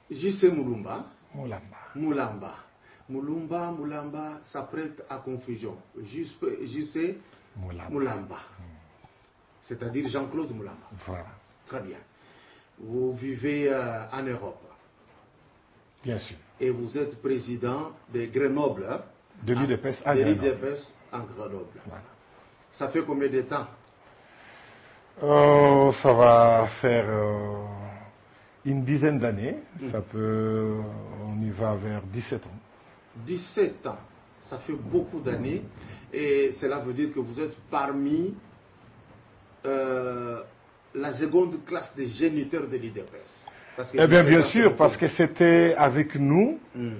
J.C. Mulumba. Mulamba. Mulamba. Mulumba, ça prête à confusion. J.C. Mulamba. C'est-à-dire Jean-Claude Mulamba. Voilà. Très bien. Vous vivez en Europe. Bien sûr. Et vous êtes président de Grenoble. De l'UDPS à Grenoble. De l'UDPS en Grenoble. Voilà. Ça fait combien de temps? Ça va faire une dizaine d'années. On y va vers 17 ans. 17 ans, ça fait beaucoup d'années. Et cela veut dire que vous êtes parmi la seconde classe des géniteurs de l'UDPS. Eh bien, bien sûr, parce que c'était avec nous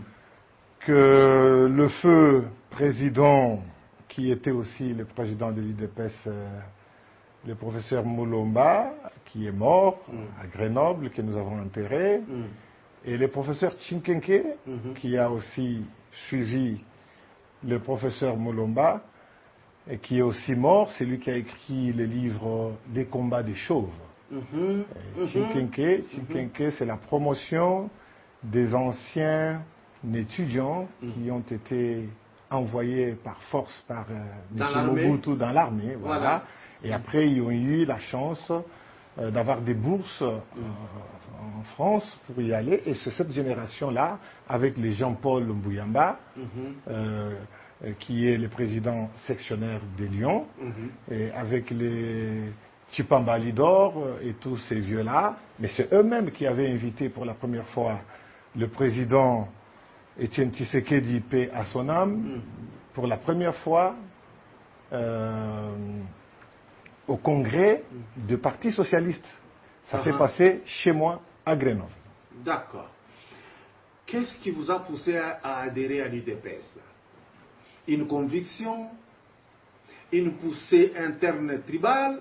que le feu président, qui était aussi le président de l'UDPS, le professeur Mulumba, qui est mort à Grenoble, que nous avons enterré, et le professeur Tchinkenke, qui a aussi suivi le professeur Mulumba, et qui est aussi mort, c'est lui qui a écrit le livre Des combats des chauves. Tchinkenke, c'est la promotion des anciens étudiants qui ont été envoyés par force par M. Mobutu dans l'armée. Voilà. Et après, ils ont eu la chance d'avoir des bourses en France pour y aller. Et c'est cette génération-là, avec les Jean-Paul Mbuyamba, qui est le président sectionnaire des Lions, et avec les Tshipamba Lidor et tous ces vieux-là, mais c'est eux-mêmes qui avaient invité pour la première fois le président Étienne Tshisekedi, paix à son âme, pour la première fois au congrès du Parti Socialiste. Ça s'est passé chez moi à Grenoble. D'accord. Qu'est-ce qui vous a poussé à adhérer à l'UDPS? Une conviction, une poussée interne tribale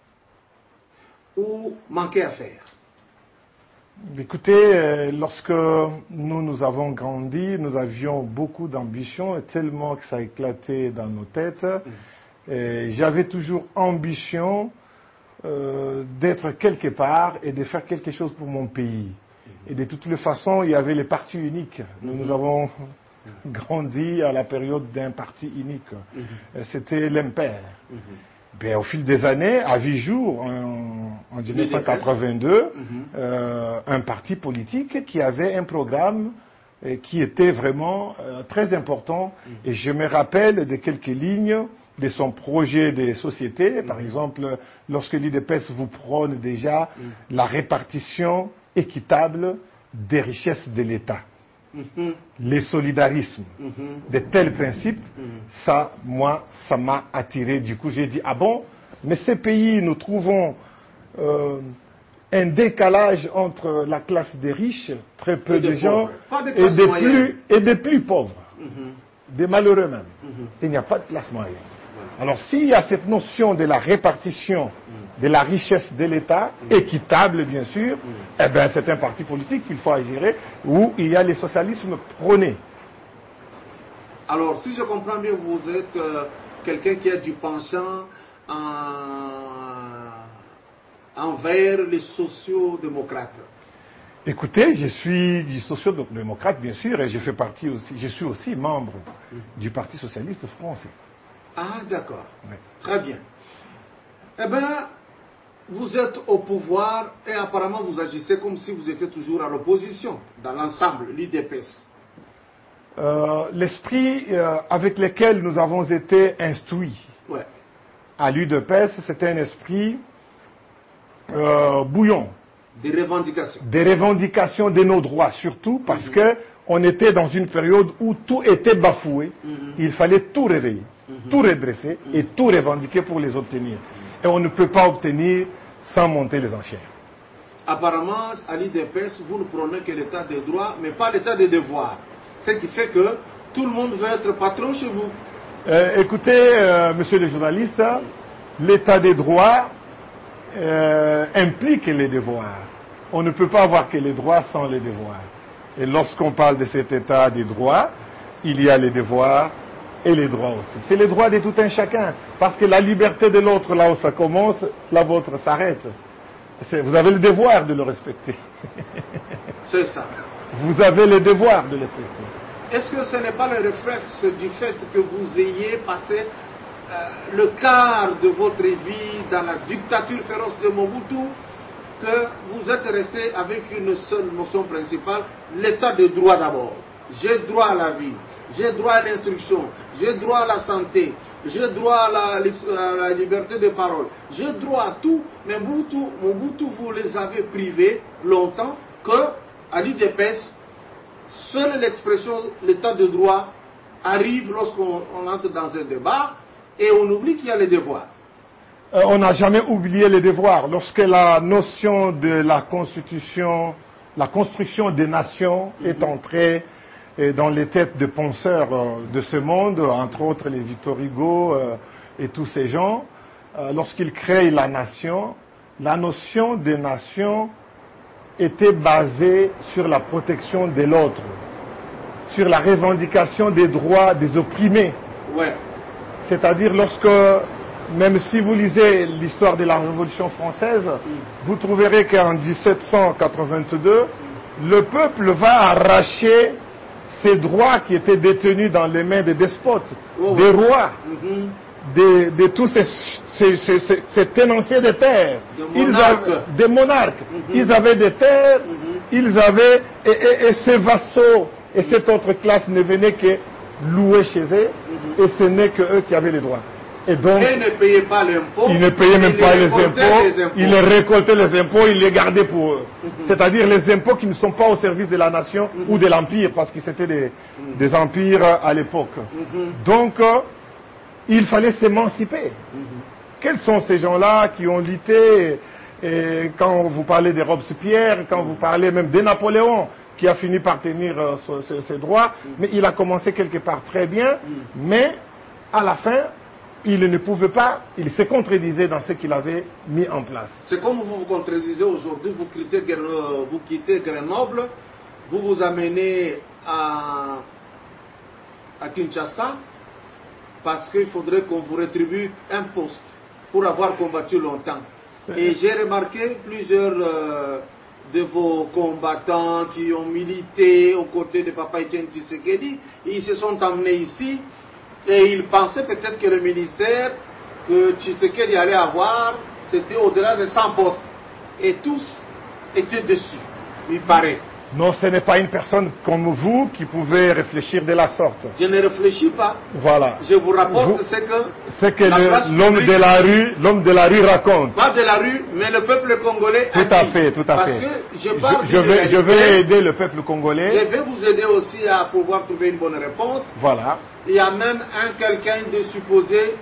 ou manquer à faire? Écoutez, lorsque nous avons grandi, nous avions beaucoup d'ambition, tellement que ça a éclaté dans nos têtes. J'avais toujours ambition d'être quelque part et de faire quelque chose pour mon pays. Et de toutes les façons, il y avait les partis uniques. Nous avons grandi à la période d'un parti unique. C'était l'Impair. Ben, au fil des années, à 8 jours, en 1982, un parti politique qui avait un programme qui était vraiment très important. Et je me rappelle de quelques lignes de son projet de société. Par exemple, lorsque l'UDPS vous prône déjà la répartition équitable des richesses de l'État. Les solidarismes, de tels principes, ça, moi, ça m'a attiré. Du coup, j'ai dit, ah bon, mais ces pays, nous trouvons un décalage entre la classe des riches, très peu de gens, et des plus pauvres, des malheureux même. Il n'y a pas de classe moyenne. Alors, s'il y a cette notion de la répartition de la richesse de l'État, équitable bien sûr, eh bien c'est un parti politique qu'il faut agir, où il y a les socialismes prônés. Alors, si je comprends bien, vous êtes quelqu'un qui a du penchant envers les sociaux-démocrates. Écoutez, je suis du social-démocrate bien sûr, et je suis aussi membre du Parti socialiste français. Ah, d'accord. Oui. Très bien. Eh bien, vous êtes au pouvoir et apparemment vous agissez comme si vous étiez toujours à l'opposition, dans l'ensemble, l'UDPS. L'esprit avec lequel nous avons été instruits à l'UDPS, c'était un esprit bouillon. Des revendications. Des revendications de nos droits, surtout parce qu'on était dans une période où tout était bafoué. Il fallait tout réveiller, tout redresser et tout revendiquer pour les obtenir. Et on ne peut pas obtenir sans monter les enchères. Apparemment, à l'UDPS, vous ne prenez que l'état des droits, mais pas l'état des devoirs. Ce qui fait que tout le monde veut être patron chez vous. Écoutez, monsieur le journaliste, l'état des droits implique les devoirs. On ne peut pas avoir que les droits sans les devoirs. Et lorsqu'on parle de cet état des droits, il y a les devoirs et les droits aussi. C'est les droits de tout un chacun. Parce que la liberté de l'autre, là où ça commence, la vôtre s'arrête. Vous avez le devoir de le respecter. C'est ça. vous avez le devoir de les respecter. Est-ce que ce n'est pas le réflexe du fait que vous ayez passé le quart de votre vie dans la dictature féroce de Mobutu, que vous êtes resté avec une seule notion principale, l'état de droit d'abord. J'ai droit à la vie, j'ai droit à l'instruction, j'ai droit à la santé, j'ai droit à la liberté de parole, j'ai droit à tout, mais Mobutu, vous les avez privés longtemps que, à l'UDPS, seule l'expression l'état de droit arrive lorsqu'on entre dans un débat et on oublie qu'il y a les devoirs. On n'a jamais oublié les devoirs. Lorsque la notion de la constitution, la construction des nations est entrée dans les têtes de penseurs de ce monde, entre autres les Victor Hugo et tous ces gens, lorsqu'ils créent la nation, la notion des nations était basée sur la protection de l'autre, sur la revendication des droits des opprimés. Ouais. C'est-à-dire lorsque, même si vous lisez l'histoire de la Révolution française, vous trouverez qu'en 1782, le peuple va arracher ces droits qui étaient détenus dans les mains des despotes, des rois, de tous ces tenanciers de terre, des monarques. Ils avaient des terres, ils avaient, et ces vassaux et cette autre classe ne venaient que louer chez eux, et ce n'est que eux qui avaient les droits. Et donc, ils ne payaient pas l'impôt. Ils ne payaient même pas les impôts. Ils récoltaient les impôts, ils les gardaient pour eux. C'est-à-dire les impôts qui ne sont pas au service de la nation ou de l'empire, parce que c'était des empires à l'époque. Donc, il fallait s'émanciper. Quels sont ces gens-là qui ont lutté, et quand vous parlez de Robespierre, quand vous parlez même de Napoléon, qui a fini par tenir ses droits, mais il a commencé quelque part très bien, mais à la fin, il ne pouvait pas, il se contredisait dans ce qu'il avait mis en place. C'est comme vous vous contredisez aujourd'hui, vous quittez Grenoble, vous vous amenez à Kinshasa, parce qu'il faudrait qu'on vous rétribue un poste pour avoir combattu longtemps. Et j'ai remarqué plusieurs de vos combattants qui ont milité aux côtés de Papa Etienne Tshisekedi, ils se sont emmenés ici et ils pensaient peut-être que le ministère que Tshisekedi allait avoir, c'était au-delà de 100 postes. Et tous étaient dessus, il paraît. Non, ce n'est pas une personne comme vous qui pouvait réfléchir de la sorte. Je ne réfléchis pas. Voilà. Je vous rapporte ce que l'homme de la rue raconte. Pas de la rue, mais le peuple congolais. Tout à fait. Parce que je vais aider le peuple congolais. Je vais vous aider aussi à pouvoir trouver une bonne réponse. Voilà. Il y a même quelqu'un de supposé,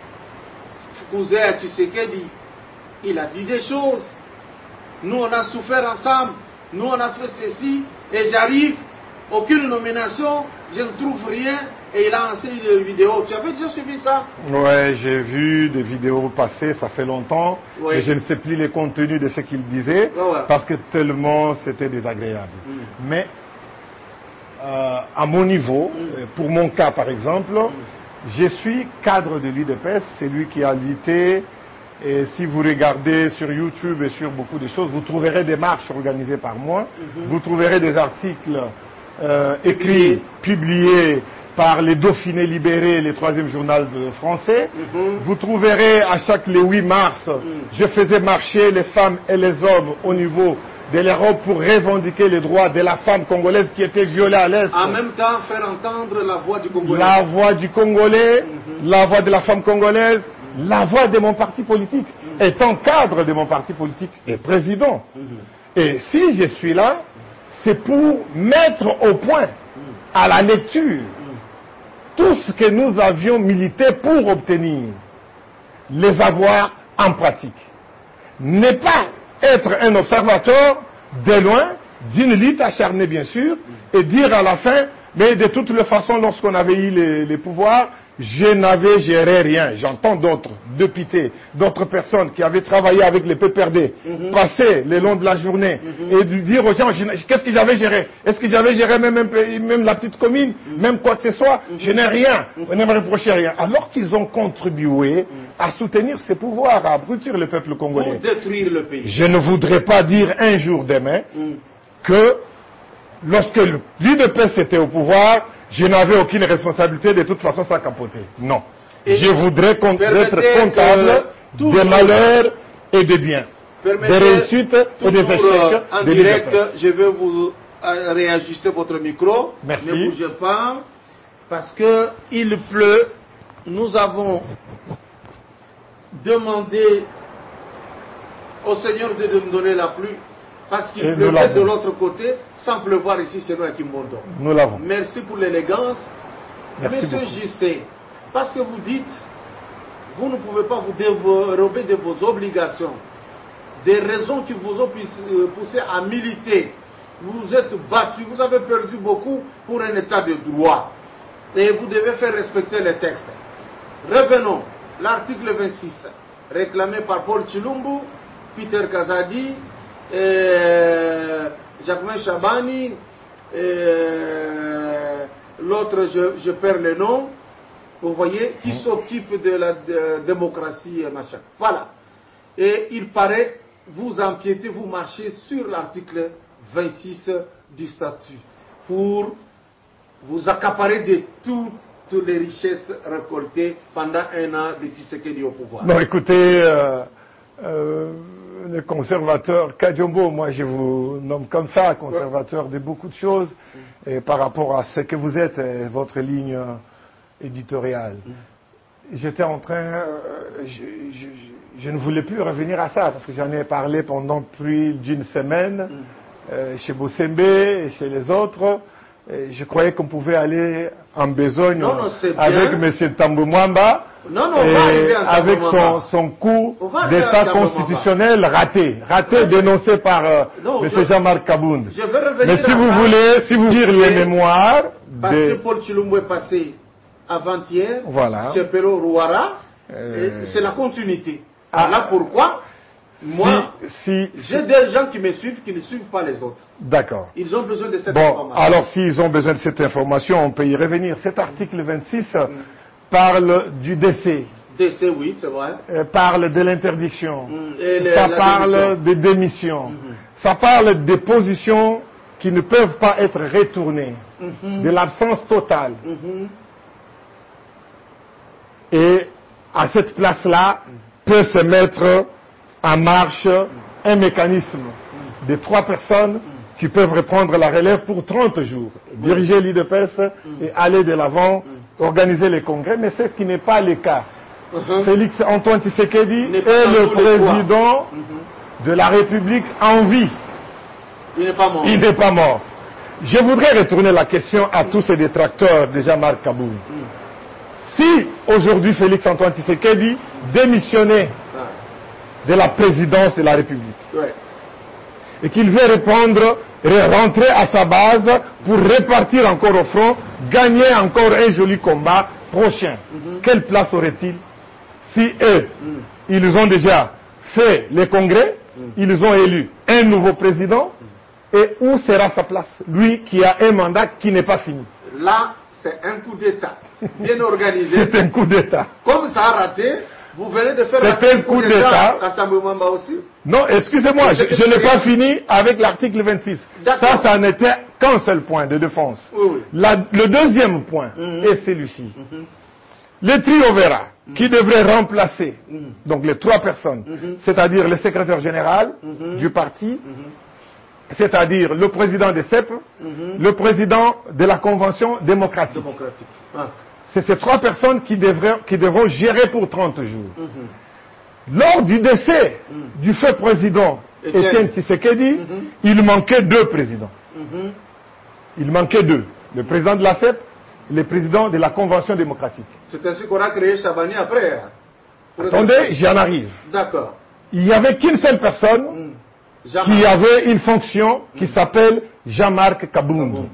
cousin à Tshisekedi. Il a dit des choses. Nous, on a souffert ensemble. Nous, on a fait ceci, et j'arrive, aucune nomination, je ne trouve rien, et il a lancé une vidéo. Tu avais déjà suivi ça? Ouais, j'ai vu des vidéos passer, ça fait longtemps, mais je ne sais plus les contenus de ce qu'il disait, parce que tellement c'était désagréable. Mais, à mon niveau, pour mon cas par exemple, je suis cadre de l'UDPS, c'est lui qui a lutté. Et si vous regardez sur YouTube et sur beaucoup de choses, vous trouverez des marches organisées par moi, vous trouverez des articles écrits, publiés par les Dauphinés libérés, le 3e journal français. Vous trouverez à chaque les 8 mars, je faisais marcher les femmes et les hommes au niveau de l'Europe pour revendiquer les droits de la femme congolaise qui était violée à l'Est. En même temps, faire entendre la voix du Congolais. La voix du Congolais, la voix de la femme congolaise, la voix de mon parti politique, étant cadre de mon parti politique et président. Et si je suis là, c'est pour mettre au point, à la lecture, tout ce que nous avions milité pour obtenir, les avoir en pratique. Ne pas être un observateur de loin, d'une lutte acharnée bien sûr, et dire à la fin, mais de toutes les façons, lorsqu'on avait eu les pouvoirs, je n'avais géré rien. J'entends d'autres députés, d'autres personnes qui avaient travaillé avec les PPRD, passer le long de la journée et dire aux gens, qu'est-ce que j'avais géré? Est-ce que j'avais géré même la petite commune, même quoi que ce soit? Je n'ai rien. On ne me reprochait rien. Alors qu'ils ont contribué à soutenir ces pouvoirs, à abrutir le peuple congolais. Pour détruire le pays. Je ne voudrais pas dire un jour demain que lorsque l'UDPS était au pouvoir, je n'avais aucune responsabilité, de toute façon ça capotait. Non. Et je voudrais être comptable toujours, des malheurs et des biens, des réussites et des échecs. En direct, je vais vous réajuster votre micro. Merci. Ne bougez pas, parce que il pleut. Nous avons demandé au Seigneur de nous donner la pluie, parce qu'il pleuvait de l'autre côté, sans pleuvoir ici, c'est nous à Kimbondo. Nous l'avons. Merci pour l'élégance. Monsieur JC, parce que vous dites, vous ne pouvez pas vous dérober de vos obligations, des raisons qui vous ont poussé à militer. Vous vous êtes battu, vous avez perdu beaucoup pour un état de droit. Et vous devez faire respecter les textes. Revenons, l'article 26, réclamé par Paul Chilumbu, Peter Kazadi, Jacquemin Chabani, l'autre, je perds le nom, vous voyez, qui s'occupe de la démocratie et machin. Voilà. Et il paraît, vous empiétez, vous marchez sur l'article 26 du statut pour vous accaparer de toutes les richesses récoltées pendant un an de Tshisekedi au pouvoir. Non, écoutez, le conservateur Kadiombo, moi je vous nomme comme ça, conservateur de beaucoup de choses, et par rapport à ce que vous êtes, votre ligne éditoriale. J'étais en train, je ne voulais plus revenir à ça, parce que j'en ai parlé pendant plus d'une semaine, chez Bossembe et chez les autres. Et je croyais qu'on pouvait aller en besogne avec M. Tambou Mwamba, avec son coup d'état constitutionnel raté dénoncé par M. Jean-Marc Kabound. Mais si vous voulez, si vous lire les mémoires... Parce que Paul Chilumbu est passé avant-hier, chez Pero Rouara, c'est la continuité. Voilà pourquoi... Moi, j'ai des gens qui me suivent, qui ne suivent pas les autres. D'accord. Ils ont besoin de cette information. Alors s'ils ont besoin de cette information, on peut y revenir. Cet article 26 parle du décès. Décès, oui, c'est vrai. Parle de l'interdiction. Ça parle des démissions. Ça parle des positions qui ne peuvent pas être retournées. De l'absence totale. Et à cette place-là, peut se mettre en marche un mécanisme de 3 personnes qui peuvent reprendre la relève pour 30 jours, diriger l'UDPS et aller de l'avant, organiser les congrès, mais c'est ce qui n'est pas le cas. Félix Antoine Tshisekedi est le président de la République en vie. Il n'est pas mort. Il n'est pas mort. Je voudrais retourner la question à tous ces détracteurs de Jean-Marc Kabound. Si aujourd'hui Félix Antoine Tshisekedi démissionnait de la présidence de la République. Et qu'il veut rentrer à sa base pour repartir encore au front, gagner encore un joli combat prochain. Quelle place aurait-il si eux, ils ont déjà fait les congrès, ils ont élu un nouveau président, et où sera sa place? Lui qui a un mandat qui n'est pas fini. Là, c'est un coup d'État bien organisé. C'est un coup d'État. Comme ça a raté, vous venez de faire un coup d'État à Tambou Mwamba aussi. Non, excusez-moi, je n'ai pas fini avec l'article 26. Ça n'était qu'un seul point de défense. Le deuxième point est celui-ci. Le triovera qui devrait remplacer donc les 3 personnes, c'est-à-dire le secrétaire général du parti, c'est-à-dire le président des CEP, le président de la Convention démocratique. C'est ces 3 personnes qui devront gérer pour 30 jours. Lors du décès du fait président Étienne Tshisekedi, il manquait 2 présidents. Il manquait 2. Le président de la CEP et le président de la Convention démocratique. C'est ainsi qu'on a créé Chabani après. Attendez, j'en arrive. D'accord. Il n'y avait qu'une seule personne qui avait une fonction qui s'appelle Jean-Marc Kabound.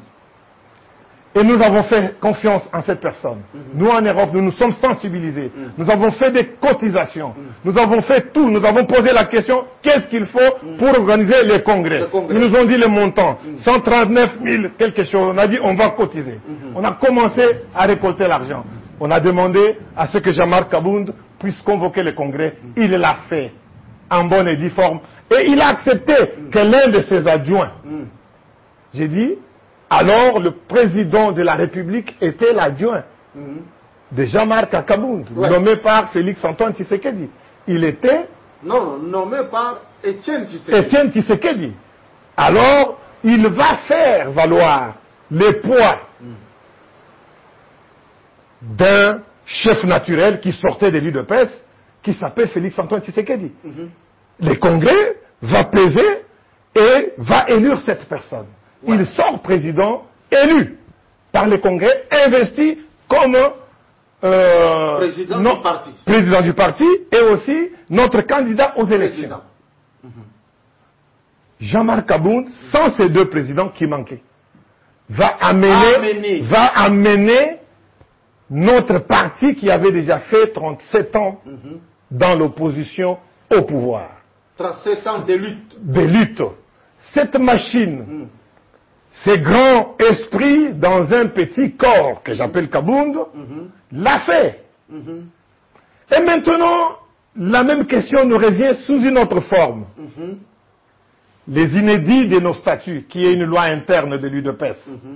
Et nous avons fait confiance en cette personne. Nous, en Europe, nous nous sommes sensibilisés. Nous avons fait des cotisations. Nous avons fait tout. Nous avons posé la question, qu'est-ce qu'il faut pour organiser les congrès? Ils nous ont dit le montant. 139 000 quelque chose. On a dit, on va cotiser. On a commencé à récolter l'argent. On a demandé à ce que Jean-Marc Kabound puisse convoquer les congrès. Il l'a fait en bonne et due forme. Et il a accepté que l'un de ses adjoints, j'ai dit, Alors, le président de la République était l'adjoint de Jean-Marc Akabound, nommé par Félix-Antoine Tshisekedi. Il était... Non, nommé par Étienne Tshisekedi. Étienne Tshisekedi. Alors, il va faire valoir les poids d'un chef naturel qui sortait de l'UDPS, qui s'appelle Félix-Antoine Tshisekedi. Le Congrès va peser et va élire cette personne. Il sort président élu par le Congrès, investi comme président du parti et aussi notre candidat aux élections. Jean-Marc Kabound, sans ces deux présidents qui manquaient, va amener notre parti qui avait déjà fait 37 ans dans l'opposition au pouvoir. 37 ans de lutte. De lutte. Cette machine, ce grand esprit dans un petit corps que j'appelle Kabound, l'a fait. Et maintenant, la même question nous revient sous une autre forme. Les inédits de nos statuts, qui est une loi interne de l'UDPS,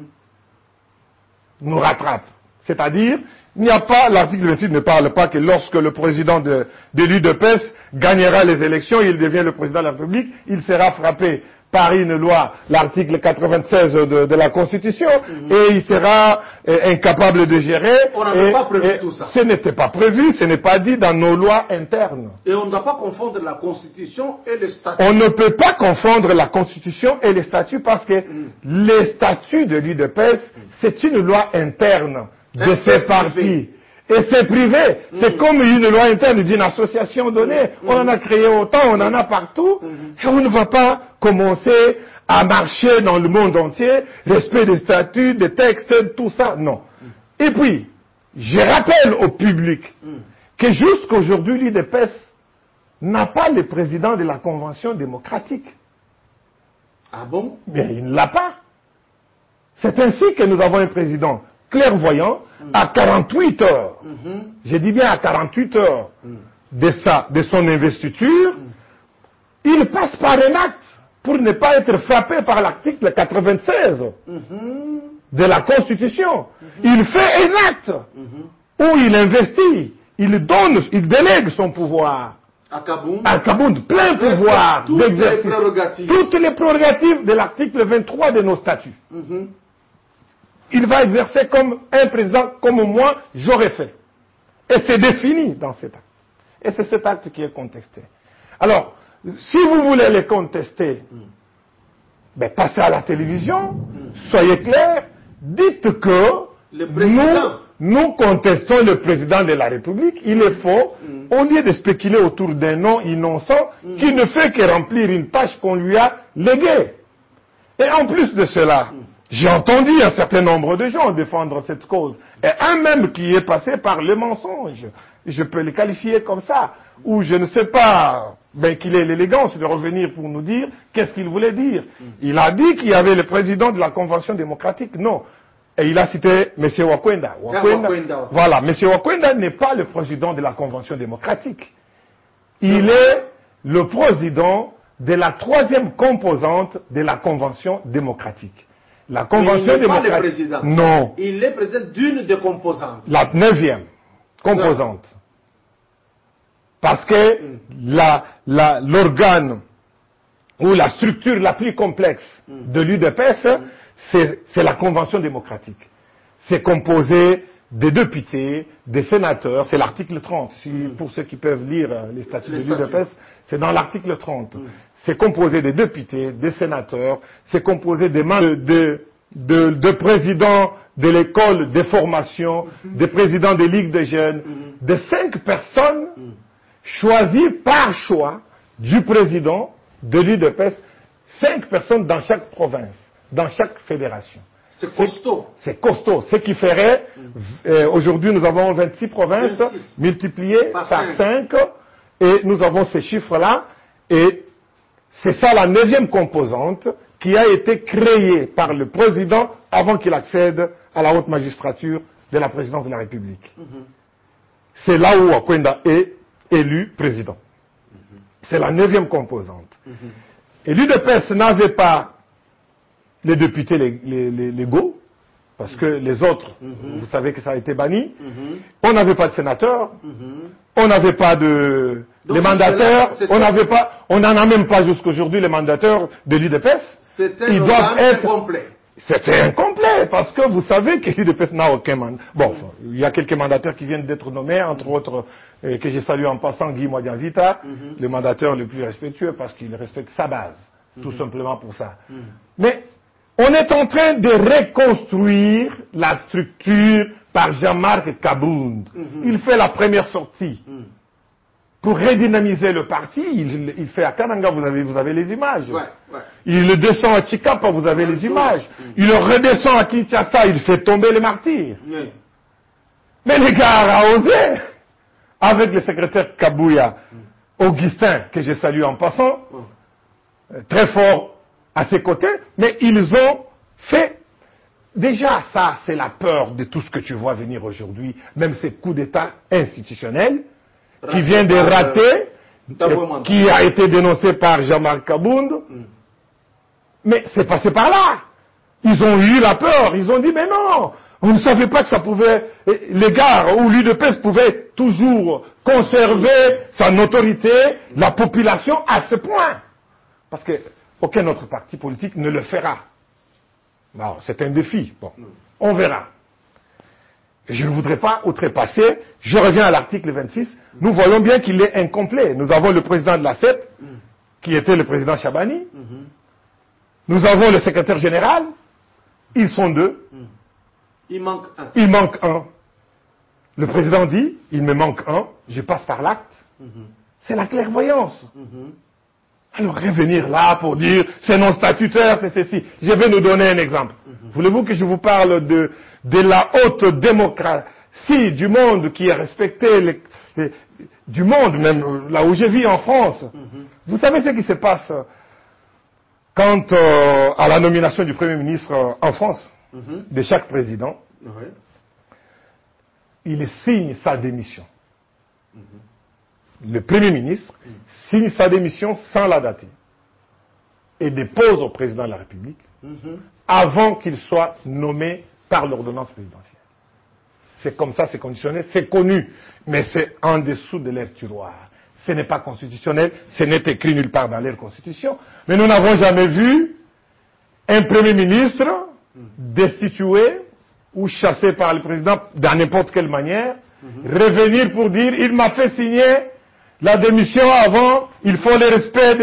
nous rattrapent. C'est-à-dire, il n'y a pas, l'article 26 ne parle pas que lorsque le président de l'UDPS gagnera les élections, il devient le président de la République, il sera frappé par une loi, l'article 96 de la Constitution, et il sera incapable de gérer. On n'avait pas prévu tout ça. Ce n'était pas prévu, ce n'est pas dit dans nos lois internes. Et on ne doit pas confondre la Constitution et les statuts. On ne peut pas confondre la Constitution et les statuts parce que les statuts de l'UDPS, c'est une loi interne de ces partis. Et c'est privé. C'est comme une loi interne d'une association donnée. On en a créé autant, on en a partout. Et on ne va pas commencer à marcher dans le monde entier, respect des statuts, des textes, tout ça. Non. Et puis, je rappelle au public que jusqu'aujourd'hui, l'UDPS n'a pas le président de la Convention démocratique. Ah bon? Bien, il ne l'a pas. C'est ainsi que nous avons un président clairvoyant à 48 heures. Je dis bien à 48 heures de son investiture, il passe par un acte pour ne pas être frappé par l'article 96 de la Constitution. Il fait un acte où il investit, il donne, il délègue son pouvoir à Kabound, plein pouvoir d'exercice. Toutes les prérogatives de l'article 23 de nos statuts. Il va exercer comme un président, comme moi, j'aurais fait. Et c'est défini dans cet acte. Et c'est cet acte qui est contesté. Alors, si vous voulez les contester, ben, passez à la télévision, soyez clairs, dites que nous contestons le président de la République. Il est faux, au lieu de spéculer autour d'un nom innocent qui ne fait que remplir une tâche qu'on lui a léguée. Et en plus de cela, j'ai entendu un certain nombre de gens défendre cette cause. Et un même qui est passé par le mensonge, je peux le qualifier comme ça, ou je ne sais pas, ben, qu'il ait l'élégance de revenir pour nous dire qu'est-ce qu'il voulait dire. Il a dit qu'il y avait le président de la Convention démocratique, non. Et il a cité M. Wakwenda. Voilà, M. Wakwenda n'est pas le président de la Convention démocratique. Il est le président de la troisième composante de la Convention démocratique. La Convention démocratique. Pas le président. Non. Il est président d'une des composantes. La 9e composante. Parce que l'organe ou la structure la plus complexe de l'UDPS, c'est la Convention démocratique. C'est composé des députés, des sénateurs, c'est l'article 30. Pour ceux qui peuvent lire les statuts de l'UDPS, c'est dans l'article 30. C'est composé des députés, des sénateurs, c'est composé des membres de présidents de l'école de formation, des présidents des ligues de jeunes, de 5 personnes choisies par choix du président de l'UDPS, 5 personnes dans chaque province, dans chaque fédération. C'est costaud. C'est costaud. Ce qui ferait, aujourd'hui nous avons 26 provinces, 26. multipliées par 5, et nous avons ces chiffres-là, et c'est ça la 9e composante qui a été créée par le président avant qu'il accède à la haute magistrature de la présidence de la République. C'est là où Wakwenda est élu président. C'est la 9e composante. Et l'UDPS n'avait pas les députés légaux, parce que les autres, vous savez que ça a été banni. On n'avait pas de sénateurs, on n'avait pas de... Donc, les mandateurs, on n'en a même pas jusqu'aujourd'hui les mandateurs de l'UDPS. Ils doivent être incomplet. C'est incomplet, parce que vous savez que l'UDPS n'a aucun mandat. Bon, il y a quelques mandataires qui viennent d'être nommés, entre autres, que j'ai salué en passant, Guy Modianvita, le mandateur le plus respectueux, parce qu'il respecte sa base, tout simplement pour ça. Mais on est en train de reconstruire la structure par Jean-Marc Kabound. Il fait la première sortie. Pour redynamiser le parti, il fait à Kananga, vous avez les images. Il descend à Chikapa, vous avez les images. Il redescend à Kinshasa, il fait tomber les martyrs. Mais les gars a osé, avec le secrétaire Kabouya, Augustin, que je salue en passant, très fort à ses côtés, mais ils ont fait... Déjà, ça, c'est la peur de tout ce que tu vois venir aujourd'hui, même ces coups d'État institutionnels, qui vient de rater, qui a été dénoncé par Jean-Marc Kabound. Mais c'est passé par là. Ils ont eu la peur. Ils ont dit, mais non, on ne savait pas que ça pouvait... Les gars ou l'UDPS pouvait toujours conserver sa notoriété, la population à ce point. Parce que aucun autre parti politique ne le fera. Bon, c'est un défi. Bon, on verra. Je ne voudrais pas outrepasser. Je reviens à l'article 26. Nous voyons bien qu'il est incomplet. Nous avons le président de la CEP, qui était le président Chabani. Nous avons le secrétaire général. Ils sont deux. Il manque un. Il manque un. Le président dit, il me manque un. Je passe par l'acte. C'est la clairvoyance. Alors revenir là pour dire, c'est non statutaire, c'est ceci. Je vais nous donner un exemple. Voulez-vous que je vous parle de la haute démocratie du monde qui est respectée, du monde même, là où je vis en France. Vous savez ce qui se passe quant à la nomination du Premier ministre en France, de chaque président. Il signe sa démission. Le Premier ministre signe sa démission sans la dater et dépose au président de la République avant qu'il soit nommé par l'ordonnance présidentielle. C'est comme ça, c'est conditionné, c'est connu, mais c'est en dessous de leur tiroir. Ce n'est pas constitutionnel, ce n'est écrit nulle part dans leur constitution, mais nous n'avons jamais vu un Premier ministre destitué ou chassé par le président dans n'importe quelle manière, revenir pour dire, il m'a fait signer la démission avant, il faut le respect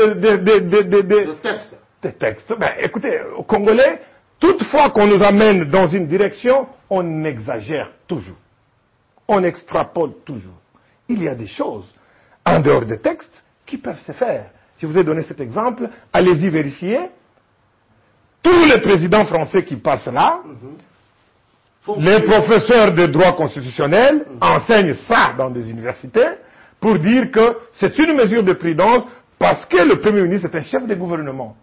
des textes. Ben, écoutez, aux Congolais, toutefois qu'on nous amène dans une direction, on exagère toujours. On extrapole toujours. Il y a des choses, en dehors des textes, qui peuvent se faire. Je vous ai donné cet exemple, allez-y vérifier. Tous les présidents français qui passent là, les professeurs de droit constitutionnel enseignent ça dans des universités pour dire que c'est une mesure de prudence parce que le Premier ministre est un chef de gouvernement.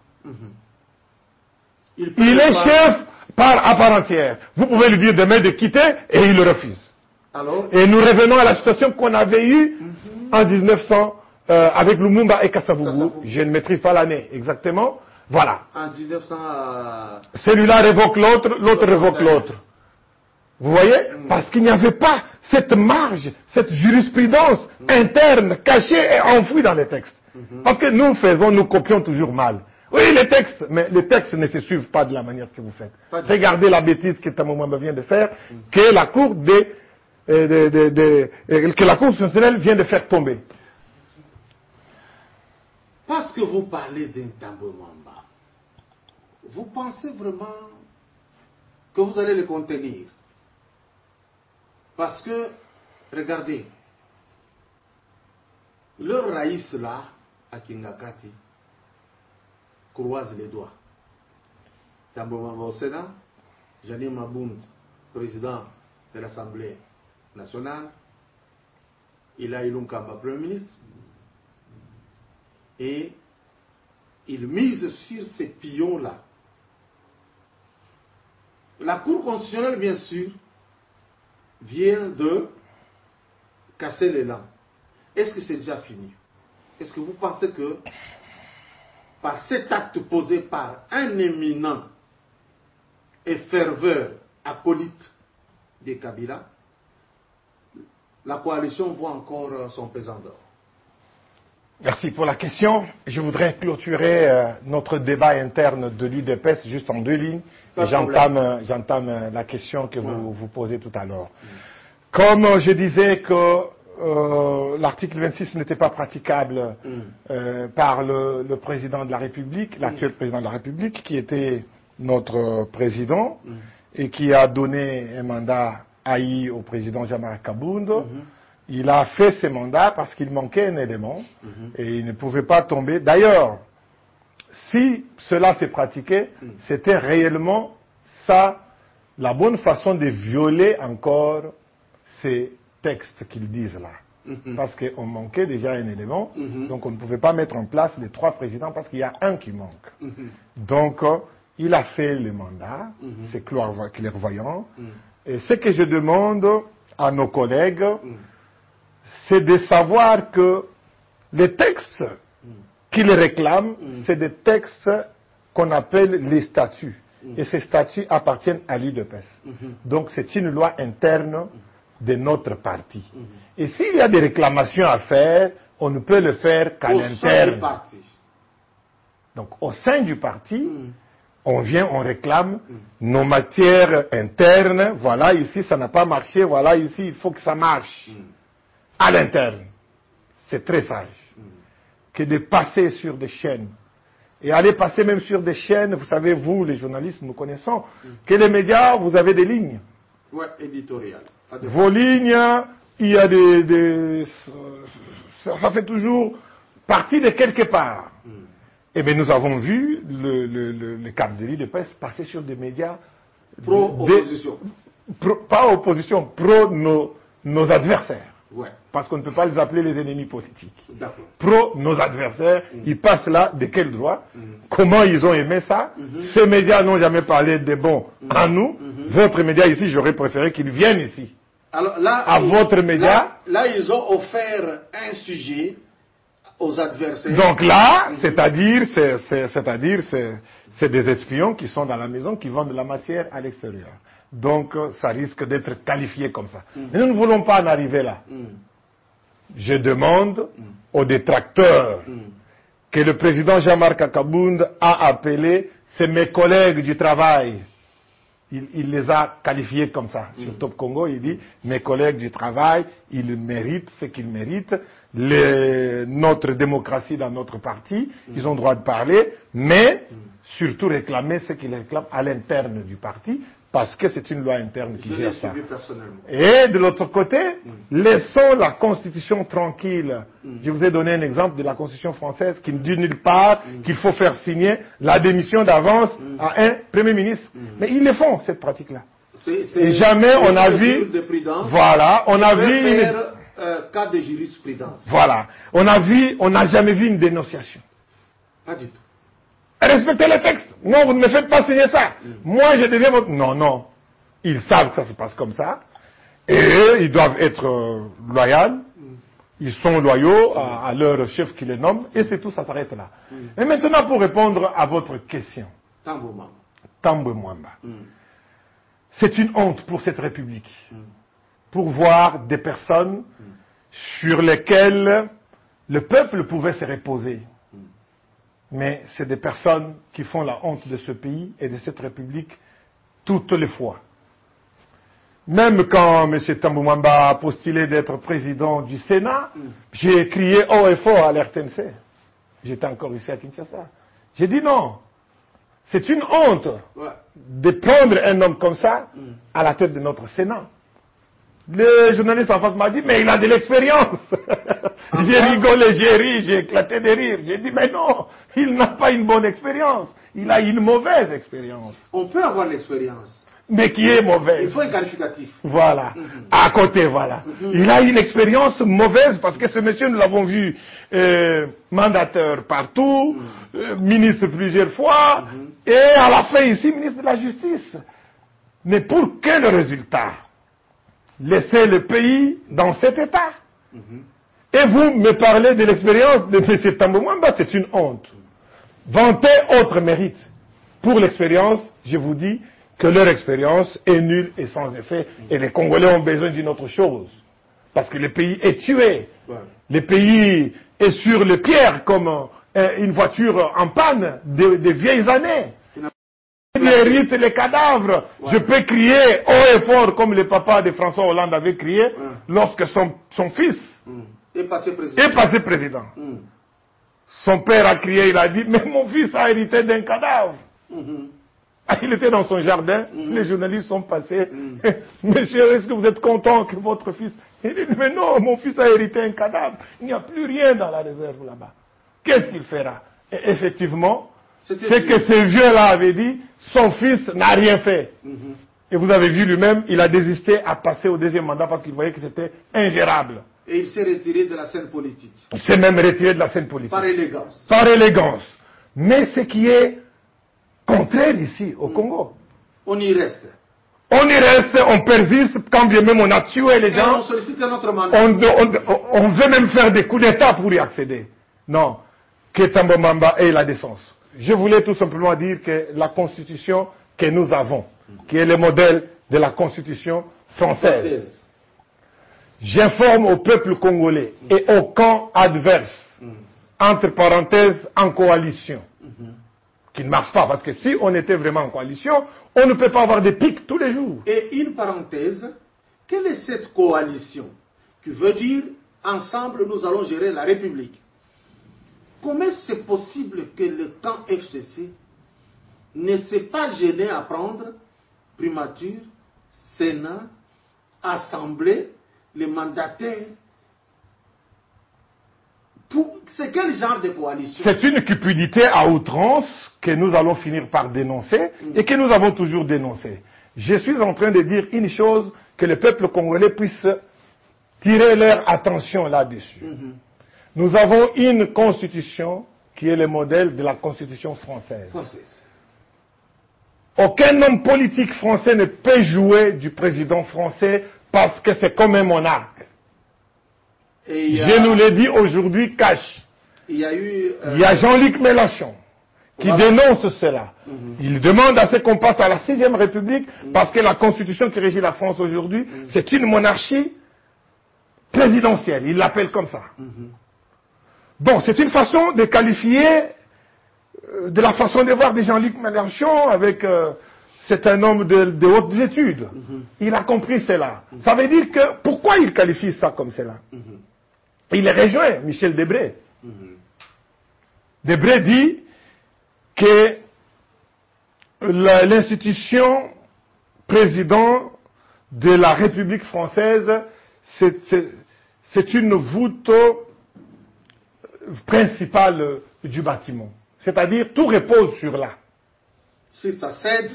Il est chef à part entière. Vous pouvez lui dire demain de quitter et il le refuse. Alors, et nous revenons à la situation qu'on avait eue en 1900 avec Lumumba et Kasavubu. Je ne maîtrise pas l'année exactement. Voilà. En 1900... Celui-là révoque l'autre, l'autre révoque l'autre. Vous voyez? Parce qu'il n'y avait pas cette marge, cette jurisprudence interne, cachée et enfouie dans les textes. Parce que nous copions toujours mal. Oui, les textes, mais les textes ne se suivent pas de la manière que vous faites. Regardez la bêtise que Tamouamba vient de faire, que la Cour que la Cour constitutionnelle vient de faire tomber. Parce que vous parlez d'un Tambouamba, vous pensez vraiment que vous allez le contenir? Parce que, regardez, leur raïs là, à Kingakati, croise les doigts. Tambouamba au Sénat, Janine Mabound, président de l'Assemblée nationale, Ila Ilunkamba, Premier ministre, et il mise sur ces pions-là. La Cour constitutionnelle, bien sûr, vient de casser l'élan. Est-ce que c'est déjà fini? Est-ce que vous pensez que par cet acte posé par un éminent et ferveur acolyte de Kabila, la coalition voit encore son pesant d'or. Merci pour la question. Je voudrais clôturer notre débat interne de l'UDPS juste en 2 lignes. Et j'entame la question que vous posez tout à l'heure. Comme je disais que l'article 26 n'était pas praticable par le président de la République, l'actuel président de la République, qui était notre président et qui a donné un mandat haï au président Jean-Marc Kabound. Il a fait ses mandats parce qu'il manquait un élément et il ne pouvait pas tomber. D'ailleurs, si cela s'est pratiqué, c'était réellement ça, la bonne façon de violer encore ces textes qu'ils disent là. Parce qu'on manquait déjà un élément, donc on ne pouvait pas mettre en place les 3 présidents parce qu'il y a un qui manque. Donc, il a fait le mandat, c'est clairvoyant. Et ce que je demande à nos collègues, c'est de savoir que les textes qu'ils réclament, c'est des textes qu'on appelle les statuts. Et ces statuts appartiennent à l'UDPS. Donc c'est une loi interne de notre parti. Et s'il y a des réclamations à faire, on ne peut le faire qu'à l'interne. Donc au sein du parti, on vient, on réclame nos matières internes. Voilà, ici ça n'a pas marché. Voilà, ici il faut que ça marche. À l'interne. C'est très sage. Que de passer sur des chaînes. Et aller passer même sur des chaînes, vous savez, vous, les journalistes, nous connaissons, que les médias, vous avez des lignes. Ouais, éditorial. Vos lignes, il y a ça fait toujours partie de quelque part. Et bien nous avons vu le cap de l'UDPS passer sur des médias pro-opposition. Pas opposition, nos adversaires. Ouais. Parce qu'on ne peut pas les appeler les ennemis politiques. Pro nos adversaires, ils passent là, de quel droit? Comment ils ont aimé ça? Ces médias n'ont jamais parlé des bons à nous. Votre média ici, j'aurais préféré qu'ils viennent ici. Alors là, à votre média. Là, ils ont offert un sujet aux adversaires. Donc là, c'est-à-dire, c'est des espions qui sont dans la maison, qui vendent de la matière à l'extérieur. Donc, ça risque d'être qualifié comme ça. Mais nous ne voulons pas en arriver là. Je demande aux détracteurs que le président Jean-Marc Kabound a appelés, c'est mes collègues du travail. Il les a qualifiés comme ça. Sur Top Congo, il dit, mes collègues du travail, ils méritent ce qu'ils méritent. Notre démocratie dans notre parti, ils ont le droit de parler, mais surtout réclamer ce qu'ils réclament à l'interne du parti, parce que c'est une loi interne qui gère ça. Et de l'autre côté, laissons la Constitution tranquille. Je vous ai donné un exemple de la Constitution française qui ne dit nulle part qu'il faut faire signer la démission d'avance à un Premier ministre. Mais ils le font, cette pratique-là. Et jamais on a vu... Voilà, on a vu... cas de jurisprudence. Voilà. On n'a jamais vu une dénonciation. Pas du tout. Respectez le texte. Non, vous ne me faites pas signer ça. Moi, je deviens votre... Non. Ils savent que ça se passe comme ça. Et eux, ils doivent être loyaux. Ils sont loyaux à leur chef qui les nomme. Et c'est tout, ça s'arrête là. Et maintenant, pour répondre à votre question. Tambwe Mwamba. C'est une honte pour cette République. Pour voir des personnes sur lesquelles le peuple pouvait se reposer. Mais c'est des personnes qui font la honte de ce pays et de cette République toutes les fois. Même quand M. Tambwe Mwamba a postulé d'être président du Sénat, j'ai crié haut et fort à l'RTNC. J'étais encore ici à Kinshasa. J'ai dit non. C'est une honte de prendre un homme comme ça à la tête de notre Sénat. Le journaliste en face m'a dit, mais il a de l'expérience. J'ai rigolé, j'ai ri, j'ai éclaté de rire. J'ai dit, mais non, il n'a pas une bonne expérience. Il a une mauvaise expérience. On peut avoir l'expérience. Mais qui est mauvaise. Il faut un qualificatif. Voilà. À côté, voilà. Il a une expérience mauvaise parce que ce monsieur, nous l'avons vu mandateur partout, ministre plusieurs fois, et à la fin ici, ministre de la Justice. Mais pour quel résultat? Laisser le pays dans cet état. Et vous me parlez de l'expérience de M. Tambwe Mwamba, c'est une honte. Vanter autre mérite. Pour l'expérience, je vous dis que leur expérience est nulle et sans effet. Et les Congolais ont besoin d'une autre chose. Parce que le pays est tué. Ouais. Le pays est sur les pierres comme une voiture en panne de vieilles années. Il hérite les cadavres. Ouais. Je peux crier haut et fort comme le papa de François Hollande avait crié lorsque son fils est passé président. Son père a crié, il a dit, mais mon fils a hérité d'un cadavre. Il était dans son jardin, les journalistes sont passés. Monsieur, est-ce que vous êtes content que votre fils... Il dit, mais non, mon fils a hérité un cadavre. Il n'y a plus rien dans la réserve là-bas. Qu'est-ce qu'il fera? Et effectivement, c'est que ce vieux-là avait dit, son fils n'a rien fait. Et vous avez vu lui-même, il a désisté à passer au deuxième mandat parce qu'il voyait que c'était ingérable. Et il s'est retiré de la scène politique. Il s'est même retiré de la scène politique. Par élégance. Par élégance. Mais ce qui est contraire ici, au Congo. On y reste. On y reste, on persiste, quand bien même on a tué les gens. On sollicite notre mandat. On veut même faire des coups d'État pour y accéder. Non. Que Tambo Mbamba ait la décence. Je voulais tout simplement dire que la constitution que nous avons, qui est le modèle de la constitution française, j'informe au peuple congolais et au camp adverse, entre parenthèses, en coalition, qui ne marche pas, parce que si on était vraiment en coalition, on ne peut pas avoir des pics tous les jours. Et une parenthèse, quelle est cette coalition qui veut dire, ensemble, nous allons gérer la République? Comment c'est possible que le camp FCC ne s'est pas gêné à prendre primature, Sénat, Assemblée, les mandataires? C'est quel genre de coalition? C'est une cupidité à outrance que nous allons finir par dénoncer et que nous avons toujours dénoncé. Je suis en train de dire une chose, que le peuple congolais puisse tirer leur attention là-dessus. Nous avons une constitution qui est le modèle de la constitution française. Aucun homme politique français ne peut jouer du président français parce que c'est comme un monarque. Je nous l'ai dit aujourd'hui, cash. Il y a Jean-Luc Mélenchon qui dénonce cela. Il demande à ce qu'on passe à la 6e République parce que la constitution qui régit la France aujourd'hui, c'est une monarchie présidentielle. Il l'appelle comme ça. Bon, c'est une façon de qualifier de la façon de voir de Jean-Luc Mélenchon avec... c'est un homme de hautes études. Il a compris cela. Ça veut dire que... Pourquoi il qualifie ça comme cela? Il rejoint Michel Debré. Debré dit que l'institution président de la République française, c'est une voûte principale du bâtiment. C'est-à-dire, tout repose sur là. Si ça cède,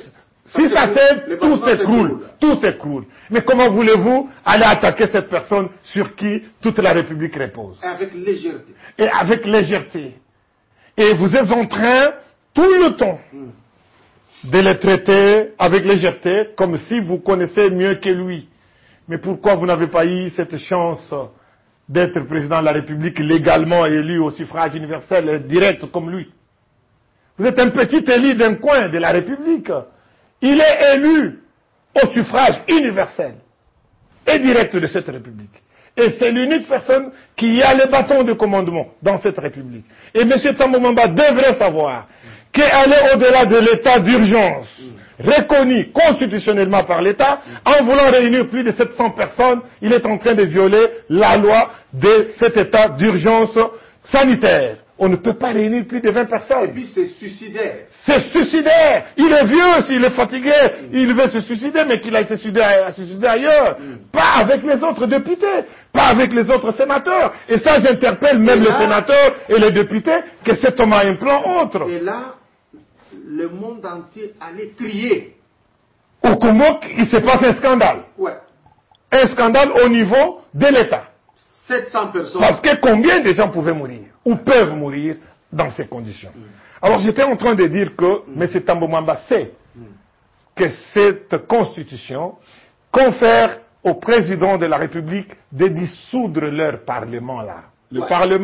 tout s'écroule. Mais comment voulez-vous aller attaquer cette personne sur qui toute la République repose? Et avec légèreté. Et vous êtes en train, tout le temps, de le traiter avec légèreté, comme si vous connaissez mieux que lui. Mais pourquoi vous n'avez pas eu cette chance d'être président de la République légalement élu au suffrage universel direct comme lui? Vous êtes un petit élu d'un coin de la République. Il est élu au suffrage universel et direct de cette République. Et c'est l'unique personne qui a le bâton de commandement dans cette République. Et M. Tambo Mbamba devrait savoir qu'aller au-delà de l'état d'urgence, reconnu constitutionnellement par l'État, en voulant réunir plus de 700 personnes, il est en train de violer la loi de cet état d'urgence sanitaire. On ne peut pas réunir plus de 20 personnes. Et puis c'est suicidaire. C'est suicidaire. Il est vieux, s'il est fatigué, il veut se suicider, mais qu'il aille se suicider ailleurs. Pas avec les autres députés, pas avec les autres sénateurs. Et ça, j'interpelle même les sénateurs et les députés que cet homme a un plan autre. Et là, le monde entier allait crier. Au Congo, il se passe un scandale. Ouais. Un scandale au niveau de l'État. 700 personnes. Parce que combien de gens pouvaient mourir ou peuvent mourir dans ces conditions? Alors j'étais en train de dire que M. Tambo Mbamba sait que cette constitution confère au président de la République de dissoudre leur parlement là. Le parlement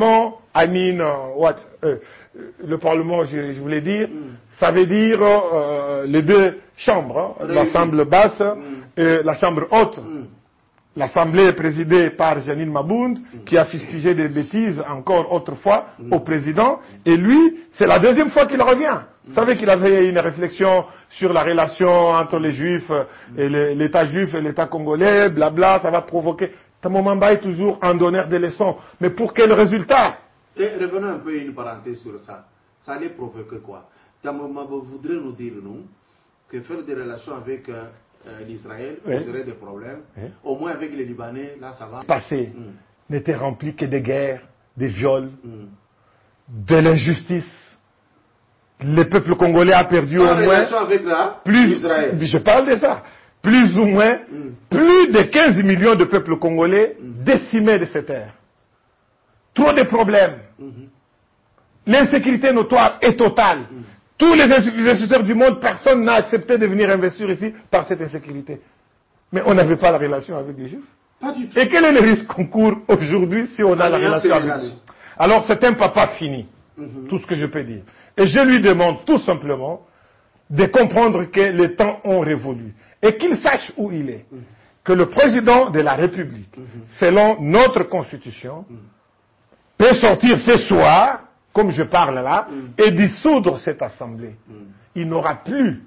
le Parlement, je voulais dire, ça veut dire les deux chambres, hein, l'Assemblée basse et la Chambre haute. L'Assemblée est présidée par Janine Mabound, qui a fustigé des bêtises encore autrefois au président, et lui, c'est la deuxième fois qu'il revient. Vous savez qu'il avait une réflexion sur la relation entre les Juifs et l'État juif et l'État congolais, blabla, ça va provoquer. Tambo Mamba est toujours un donneur de leçons. Mais pour quel résultat? Et revenons un peu une parenthèse sur ça. Ça allait provoquer quoi? Tambo Mamba voudrait nous dire, nous, que faire des relations avec l'Israël poserait des problèmes. Au moins avec les Libanais, là ça va. Le passé n'était rempli que des guerres, des viols, de l'injustice. Le peuple congolais a perdu au moins avec Israël. Je parle de ça. Plus ou moins, plus de 15 millions de peuples congolais décimés de cette terre. Trop de problèmes. L'insécurité notoire est totale. Tous les investisseurs du monde, personne n'a accepté de venir investir ici par cette insécurité. Mais on n'avait pas la relation avec les Juifs. Pas du tout. Et quel est le risque qu'on court aujourd'hui si on a la relation avec eux? Alors c'est un papa fini. Tout ce que je peux dire. Et je lui demande tout simplement de comprendre que les temps ont révolu. Et qu'il sache où il est. Que le président de la République, selon notre constitution, peut sortir ce soir, comme je parle là, et dissoudre cette assemblée. Il n'aura plus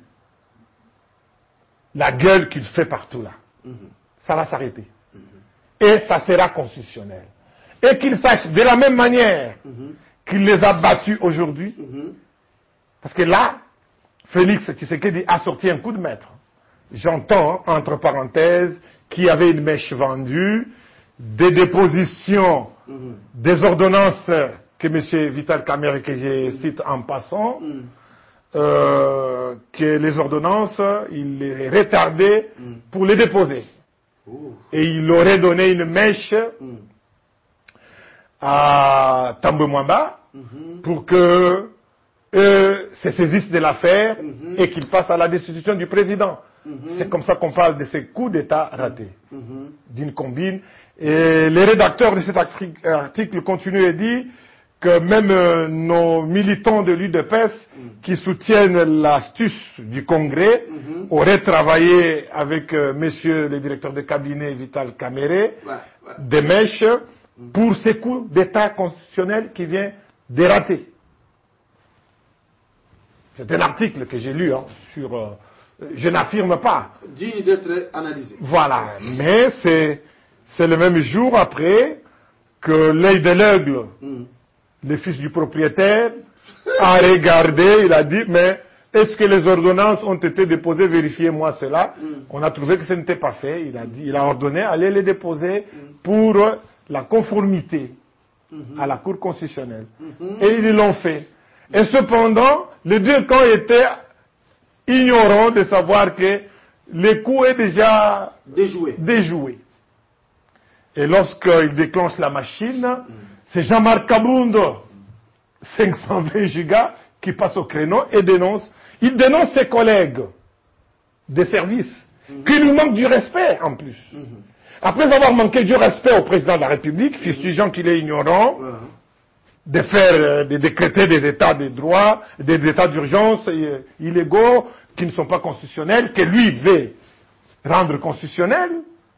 la gueule qu'il fait partout là. Ça va s'arrêter. Et ça sera constitutionnel. Et qu'il sache de la même manière qu'il les a battus aujourd'hui, parce que là, Félix Tshisekedi a sorti un coup de maître. J'entends, entre parenthèses, qu'il y avait une mèche vendue, des dépositions, des ordonnances que M. Vital Kamerhe, que je cite en passant, que les ordonnances, il les retardait pour les déposer. Et il aurait donné une mèche à Tambo Mwamba pour que se saisissent de l'affaire et qu'il passe à la destitution du président. C'est comme ça qu'on parle de ces coups d'État ratés, d'une combine. Et les rédacteurs de cet article continuent et disent que même nos militants de l'UDPS qui soutiennent l'astuce du Congrès auraient travaillé avec monsieur le directeur de cabinet Vital Kamerhe, des mèches, pour ces coups d'État constitutionnel qui vient de rater. C'est un article que j'ai lu sur... je n'affirme pas. Digne d'être analysé. Voilà. Mais c'est le même jour après que l'œil de l'aigle, le fils du propriétaire, a regardé, il a dit, mais est-ce que les ordonnances ont été déposées? Vérifiez-moi cela. On a trouvé que ce n'était pas fait. Il a ordonné d'aller les déposer pour la conformité à la Cour constitutionnelle. Et ils l'ont fait. Et cependant, les deux camps étaient ignorants de savoir que le coup est déjà déjoué. Et lorsqu'ils déclenchent la machine, c'est Jean-Marc Kabound, 520 gigas, qui passe au créneau et dénonce. Il dénonce ses collègues des services, qui lui manquent du respect en plus. Après avoir manqué du respect au président de la République, fustigeant qu'il est ignorant, de faire, de décréter des états de droit, des états d'urgence illégaux qui ne sont pas constitutionnels, que lui veut rendre constitutionnels,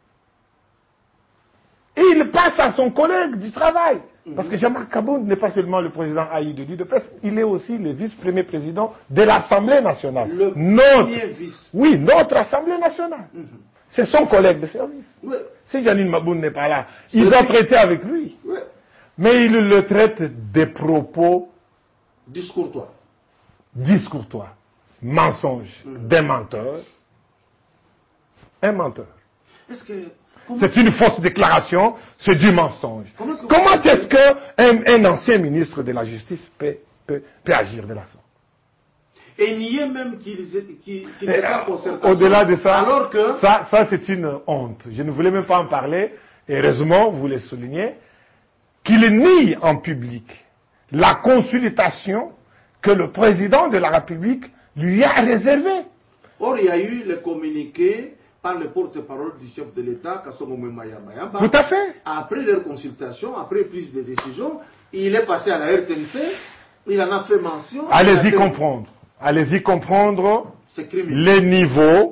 et il passe à son collègue du travail. Parce que Jean-Marc Kabound n'est pas seulement le président haï de l'UDPS, il est aussi le vice-premier président de l'Assemblée nationale. Premier vice. Oui, notre Assemblée nationale. C'est son collègue de service. Si Janine Mabound n'est pas là, il doit traiter avec lui. Mais il le traite des propos discourtois, mensonges, d'un menteur, un menteur. C'est une fausse déclaration, c'est du mensonge. Comment est-ce qu'un ancien ministre de la Justice peut agir de la sorte? Et nier même qu'il n'est pas concertation. Au-delà de ça, alors que... ça c'est une honte. Je ne voulais même pas en parler, et heureusement, vous le soulignez, qu'il nie en public la consultation que le président de la République lui a réservée. Or, il y a eu le communiqué par le porte-parole du chef de l'État, Kasongo Mayamba. Tout à fait. Après leur consultation, après prise de décision, il est passé à la RTNC, il en a fait mention. Allez-y comprendre. Allez-y comprendre les niveaux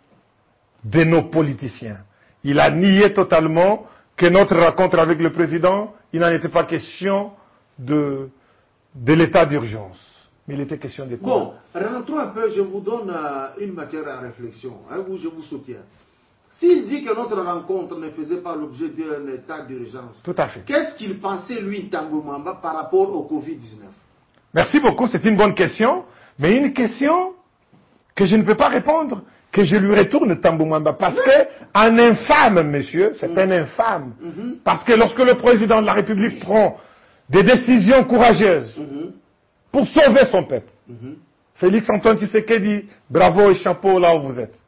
de nos politiciens. Il a nié totalement que notre rencontre avec le président, il n'en était pas question de l'état d'urgence. Mais il était question de quoi? Bon, rentrons un peu, je vous donne une matière à réflexion, où je vous soutiens. S'il dit que notre rencontre ne faisait pas l'objet d'un état d'urgence, tout à fait. Qu'est-ce qu'il pensait, lui, Tango Mamba, par rapport au Covid-19? Merci beaucoup, c'est une bonne question, mais une question que je ne peux pas répondre, que je lui retourne Tambo Mwamba, parce que un infâme, monsieur, c'est un infâme. Parce que lorsque le président de la République prend des décisions courageuses pour sauver son peuple, Félix Antoine Tshisekedi, bravo et chapeau là où vous êtes.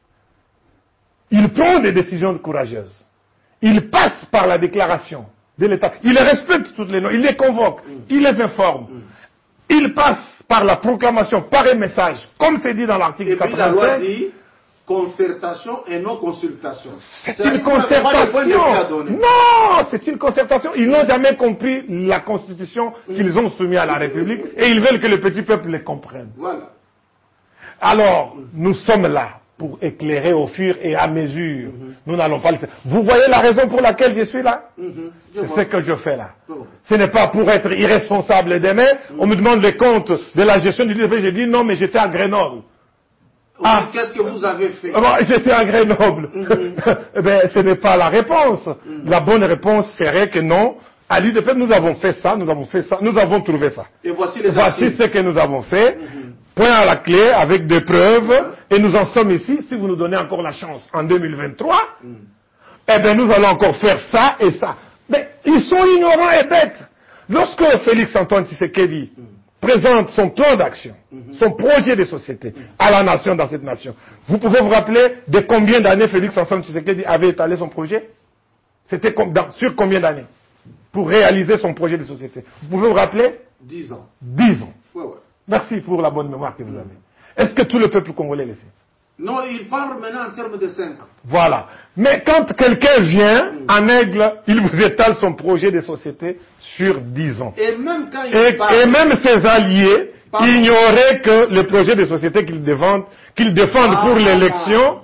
Il prend des décisions courageuses. Il passe par la déclaration de l'État. Il respecte toutes les normes, il les convoque, il les informe. Il passe par la proclamation, par un message, comme c'est dit dans l'article 85. Et puis la loi dit concertation et non consultation. C'est une concertation. Non, c'est une concertation. Ils n'ont jamais compris la constitution qu'ils ont soumise à la République et ils veulent que le petit peuple les comprenne. Voilà. Alors, nous sommes là pour éclairer au fur et à mesure. Nous n'allons pas le faire. Vous voyez la raison pour laquelle je suis là? C'est ce que je fais là. Ce n'est pas pour être irresponsable demain. On me demande les comptes de la gestion du DP. J'ai dit non, mais j'étais à Grenoble. Qu'est-ce que vous avez fait? J'étais à Grenoble. Ben, ce n'est pas la réponse. La bonne réponse serait que non. À l'UDP, nous avons fait ça, nous avons fait ça, nous avons trouvé ça. Et voici ce que nous avons fait. Point à la clé, avec des preuves, et nous en sommes ici. Si vous nous donnez encore la chance en 2023, eh bien nous allons encore faire ça et ça. Mais ils sont ignorants et bêtes. Lorsque Félix Antoine Tshisekedi présente son plan d'action, son projet de société à la nation, dans cette nation, vous pouvez vous rappeler de combien d'années Félix Antoine Tshisekedi avait étalé son projet? C'était sur combien d'années pour réaliser son projet de société? Vous pouvez vous rappeler? 10 ans. 10 ans. Ouais. Merci pour la bonne mémoire que vous avez. Est-ce que tout le peuple congolais le sait? Non, il parle maintenant en termes de 5 ans. Voilà. Mais quand quelqu'un vient, en aigle, il vous étale son projet de société sur 10 ans. Et même quand il parle... Et même ses alliés ignoraient que le projet de société qu'ils défendent pour l'élection,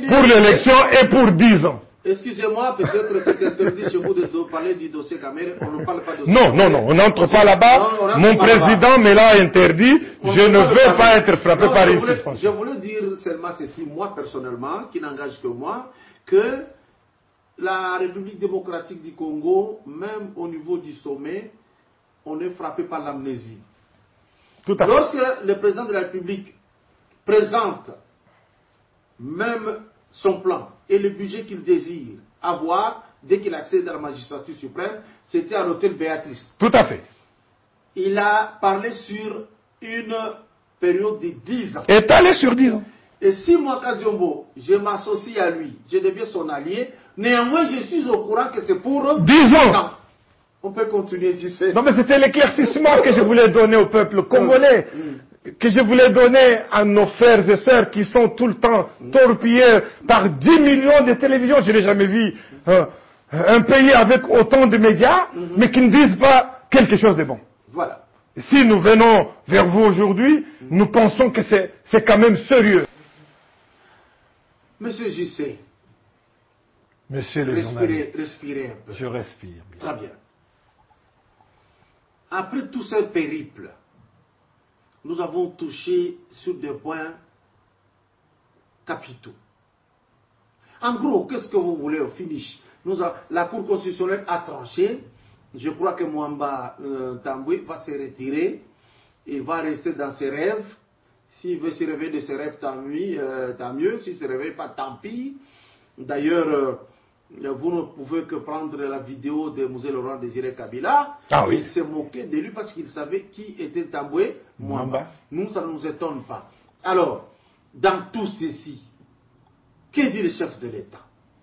et pour 10 ans. Excusez-moi, peut-être c'est interdit chez vous de parler du dossier Kamere, on ne parle pas de Non, on n'entre pas là-bas. Mon président me l'a interdit. Je ne veux pas être frappé par une suspension. Je voulais dire seulement ceci, moi personnellement, qui n'engage que moi, que la République démocratique du Congo, même au niveau du sommet, on est frappé par l'amnésie. Tout à fait. Lorsque le président de la République présente même son plan et le budget qu'il désire avoir dès qu'il accède à la magistrature suprême, c'était à l'hôtel Béatrice. Tout à fait. Il a parlé sur une période de 10 ans. Étalé sur 10 ans. Et si moi, Kaziombo, je m'associe à lui, je deviens son allié, néanmoins je suis au courant que c'est pour 10 ans. Non. On peut continuer, je sais. Non, mais c'était l'éclaircissement que je voulais donner au peuple congolais. Que je voulais donner à nos frères et sœurs qui sont tout le temps torpillés par 10 millions de télévisions. Je n'ai jamais vu un pays avec autant de médias, mais qui ne disent pas quelque chose de bon. Voilà. Si nous venons vers vous aujourd'hui, nous pensons que c'est quand même sérieux. Monsieur JC, Monsieur le journaliste, respirez un peu. Je respire. Très bien. Après tout ce périple, nous avons touché sur des points capitaux. En gros, qu'est-ce que vous voulez au finish? La Cour constitutionnelle a tranché. Je crois que Mwamba Tamboué va se retirer. Il va rester dans ses rêves. S'il veut se réveiller de ses rêves, tant mieux. S'il ne se réveille pas, tant pis. D'ailleurs, vous ne pouvez que prendre la vidéo de Mosé Laurent Désiré Kabila. Ah oui. Il s'est moqué de lui parce qu'il savait qui était Tamboué Mwamba. Nous, ça ne nous étonne pas. Alors, dans tout ceci, que dit le chef de l'État?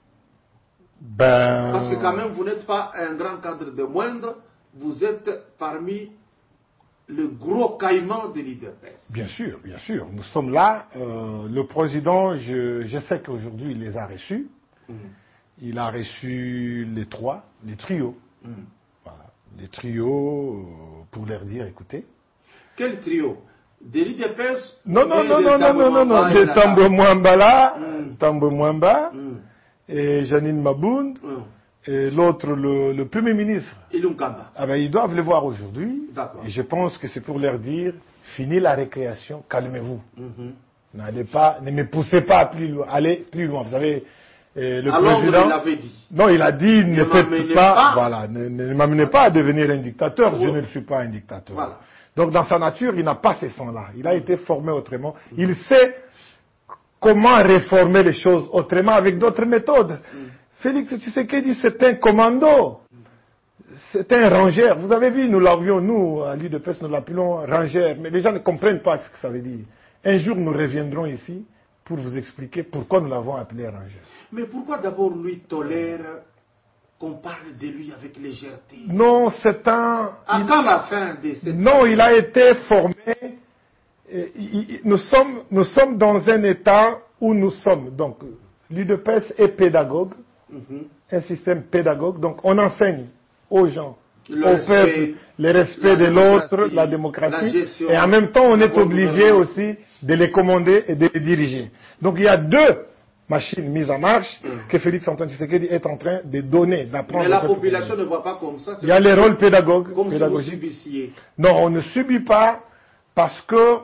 Parce que quand même, vous n'êtes pas un grand cadre de moindre, vous êtes parmi le gros caïman de l'UDPS. Bien sûr, bien sûr. Nous sommes là. Le président, je sais qu'aujourd'hui, il les a reçus. Il a reçu les trios. Voilà. Les trios pour leur dire, écoutez. Quel trio? De l'UDPS? Non, de Tambo Mwambala, Tambo Mwamba, et Janine Mabound, et l'autre, le Premier ministre. Ilunkamba. Ah ben, ils doivent le voir aujourd'hui. Et je pense que c'est pour leur dire, fini la récréation, calmez-vous. N'allez pas, ne me poussez pas plus loin, allez plus loin. Vous savez, le alors, président. il avait dit. Non, il a dit, ne faites pas, voilà, ne m'amenez pas à devenir un dictateur, je ne suis pas un dictateur. Voilà. Donc, dans sa nature, il n'a pas ces sons-là. Il a été formé autrement. Il sait comment réformer les choses autrement avec d'autres méthodes. Félix Tshisekedi, c'est un commando. C'est un rangeur. Vous avez vu, nous l'avions, nous, à l'UDPS, nous l'appelons rangeur. Mais les gens ne comprennent pas ce que ça veut dire. Un jour, nous reviendrons ici pour vous expliquer pourquoi nous l'avons appelé rangeur. Mais pourquoi d'abord lui tolère qu'on parle de lui avec légèreté? Non, c'est un... Attends la fin de cette... Non, il a été formé. Nous sommes dans un état où nous sommes. Donc, l'UDPS est pédagogue, un système pédagogue. Donc, on enseigne aux gens, au peuple, le respect de l'autre, la démocratie. Et en même temps, on est obligé aussi de les commander et de les diriger. Donc, il y a deux machine mise en marche que Félix Antoine Tshisekedi est en train de donner, d'apprendre. Mais la population ne voit pas comme ça. Il y a les rôles pédagogiques. Comme si vous subissiez. Non, on ne subit pas parce que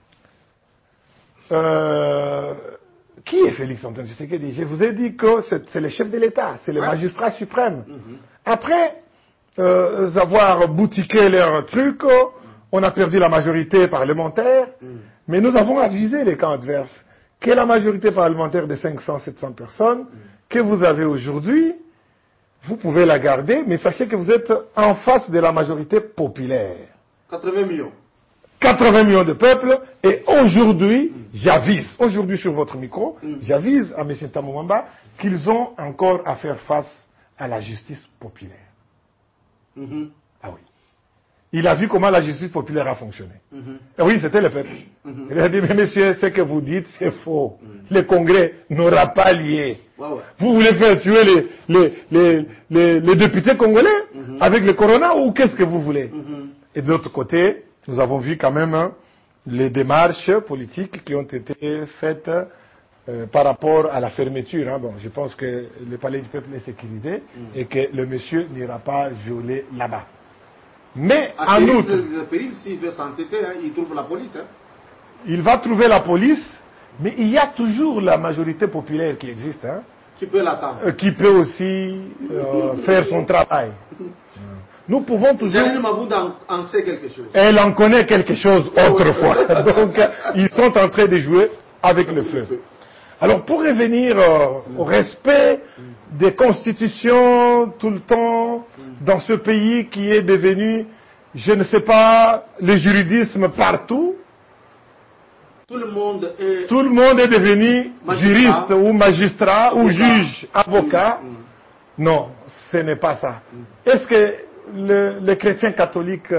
qui est Félix Antoine Tshisekedi? Je vous ai dit que c'est le chef de l'État, c'est le magistrat suprême. Après avoir boutiqué leurs trucs, on a perdu la majorité parlementaire, mais nous avons avisé les camps adverses que la majorité parlementaire de 500-700 personnes que vous avez aujourd'hui, vous pouvez la garder, mais sachez que vous êtes en face de la majorité populaire. 80 millions. 80 millions de peuples, et aujourd'hui, j'avise, aujourd'hui sur votre micro, j'avise à M. Tambo Mwamba qu'ils ont encore à faire face à la justice populaire. Ah oui. Il a vu comment la justice populaire a fonctionné. Et oui, c'était le peuple. Il a dit, mais monsieur, ce que vous dites, c'est faux. Le Congrès n'aura pas lié. Vous voulez faire tuer les députés congolais avec le corona, ou qu'est-ce que vous voulez? Et de l'autre côté, nous avons vu quand même les démarches politiques qui ont été faites par rapport à la fermeture. Bon, je pense que le palais du peuple est sécurisé et que le monsieur n'ira pas violer là-bas. Mais en outre, s'il veut s'entêter, il trouve la police. Il va trouver la police, mais il y a toujours la majorité populaire qui existe. Qui peut l'attendre. Qui peut aussi faire son travail. Nous pouvons toujours... Janine Mabound en sait quelque chose. Elle en connaît quelque chose autrefois. Donc, ils sont en train de jouer avec le feu. Alors, pour revenir au respect des constitutions tout le temps dans ce pays qui est devenu, je ne sais pas, le juridisme partout. Tout le monde est devenu juriste ou magistrat ou juge, avocat. Non, ce n'est pas ça. Est-ce que les chrétiens catholiques,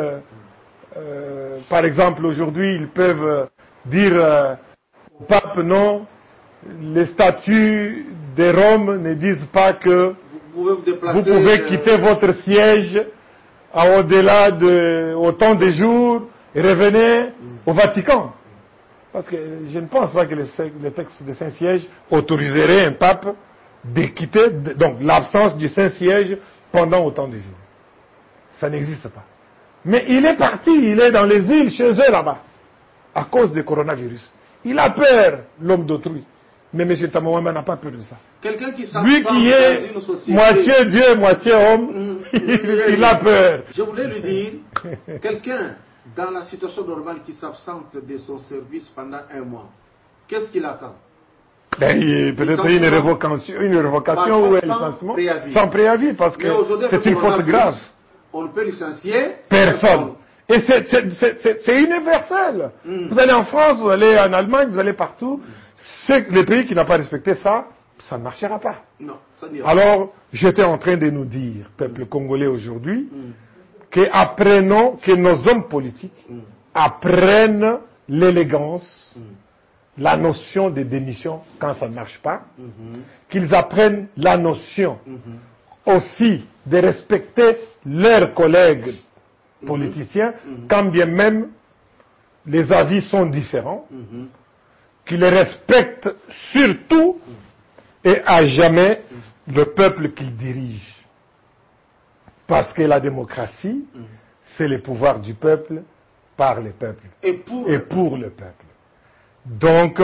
par exemple, aujourd'hui, ils peuvent dire au pape non, les statuts de Rome ne disent pas que vous pouvez quitter votre siège au-delà de autant de jours et revenez au Vatican. Parce que je ne pense pas que le texte de Saint-Siège autoriserait un pape de quitter donc l'absence du Saint-Siège pendant autant de jours. Ça n'existe pas. Mais il est parti, il est dans les îles chez eux là-bas, à cause du coronavirus. Il a peur, l'homme d'autrui. Mais M. Tambo Mwamba n'a pas peur de ça. Quelqu'un qui lui qui est moitié Dieu, moitié homme, il a peur. Je voulais lui dire, quelqu'un dans la situation normale qui s'absente de son service pendant un mois, qu'est-ce qu'il attend? Peut-être une révocation ou un licenciement sans préavis, parce que c'est une faute grave. On ne peut licencier personne. Et c'est universel. Vous allez en France, vous allez en Allemagne, vous allez partout. Les pays qui n'ont pas respecté ça, ça ne marchera pas. Non, ça n'ira pas. Alors, j'étais en train de nous dire, peuple congolais aujourd'hui, que nos hommes politiques apprennent l'élégance, la notion de démission quand ça ne marche pas, qu'ils apprennent la notion aussi de respecter leurs collègues politiciens, quand bien même les avis sont différents, qu'ils respectent surtout et à jamais le peuple qu'ils dirigent. Parce que la démocratie, c'est le pouvoir du peuple par le peuple et pour le peuple. Donc,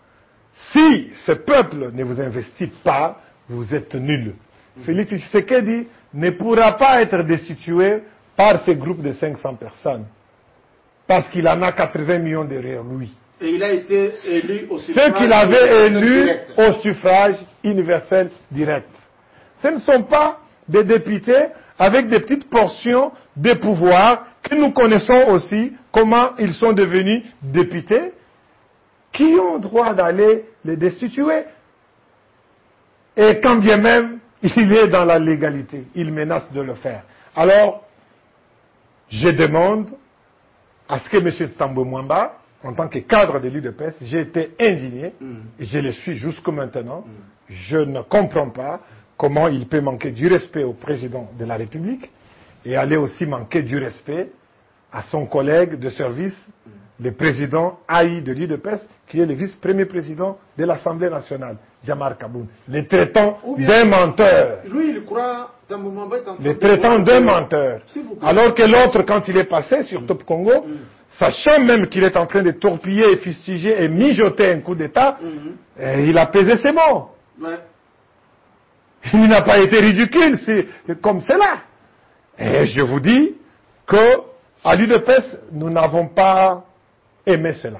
si ce peuple ne vous investit pas, vous êtes nul. Félix Tshisekedi ne pourra pas être destitué par ce groupe de 500 personnes. Parce qu'il en a 80 millions derrière lui. Et il a été élu au suffrage. Ceux qu'il avait élus au suffrage universel direct. Ce ne sont pas des députés avec des petites portions de pouvoir que nous connaissons aussi comment ils sont devenus députés, qui ont droit d'aller les destituer. Et quand bien même il est dans la légalité, il menace de le faire. Alors, je demande à ce que M. Tambo Mwamba, en tant que cadre de l'UDPS, j'ai été indigné, et je le suis jusqu'à maintenant. Je ne comprends pas comment il peut manquer du respect au président de la République et aller aussi manquer du respect à son collègue de service, le président haï de l'UDPS, qui est le vice-premier président de l'Assemblée nationale, Jamar Kaboun. Les traitant d'un menteur. Lui, il croit, les traitant d'un menteur. Alors que l'autre, quand il est passé sur Top Congo, sachant même qu'il est en train de torpiller, fustiger et mijoter un coup d'État, il a pesé ses mots. Ouais. Il n'a pas été ridicule, c'est comme cela. Et je vous dis que à l'UDPS, nous n'avons pas aimé cela.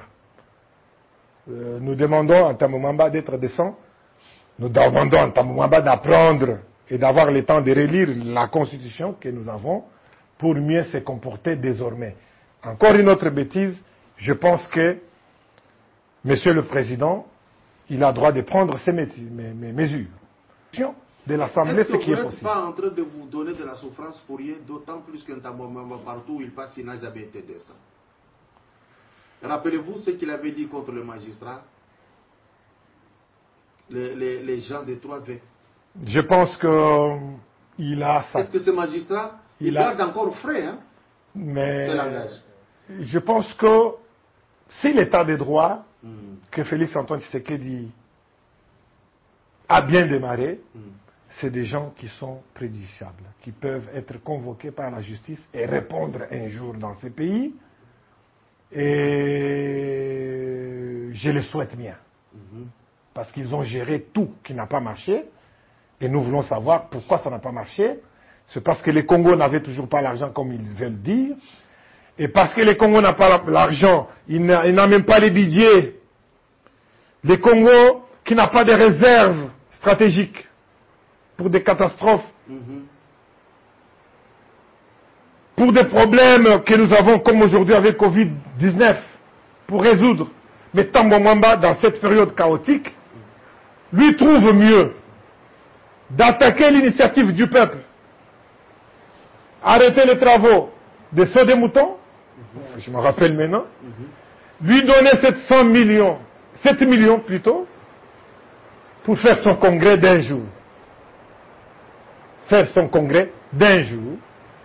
Nous demandons à Tambo Mwamba d'être décent. Nous demandons à Tambo Mwamba d'apprendre et d'avoir le temps de relire la Constitution que nous avons pour mieux se comporter désormais. Encore une autre bêtise, je pense que Monsieur le Président, il a droit de prendre ses mesures. De l'Assemblée, ce qui est possible. Est-ce que vous n'êtes pas en train de vous donner de la souffrance pour rien, d'autant plus qu'un Tambo Mwamba partout où il passe, il n'a jamais été décent. Rappelez-vous ce qu'il avait dit contre le magistrat, les gens des 3V. Je pense qu'il a ça. Est-ce que ce magistrat, il garde encore frais, hein? Mais c'est langage. Je pense que si l'état de droit que Félix Antoine Tshisekedi a bien démarré, c'est des gens qui sont préjudiciables, qui peuvent être convoqués par la justice et répondre un jour dans ces pays. Et je le souhaite bien. Parce qu'ils ont géré tout qui n'a pas marché. Et nous voulons savoir pourquoi ça n'a pas marché. C'est parce que les Congos n'avaient toujours pas l'argent comme ils veulent dire. Et parce que les Congos n'ont pas l'argent, ils n'ont même pas les budgets. Les Congos qui n'ont pas de réserves stratégiques pour des catastrophes. Pour des problèmes que nous avons comme aujourd'hui avec Covid-19, pour résoudre. Mais Tambo Mwamba, dans cette période chaotique, lui trouve mieux d'attaquer l'initiative du peuple, arrêter les travaux des sauts des moutons, je me rappelle maintenant, lui donner 7 millions plutôt, pour faire son congrès d'un jour. Faire son congrès d'un jour.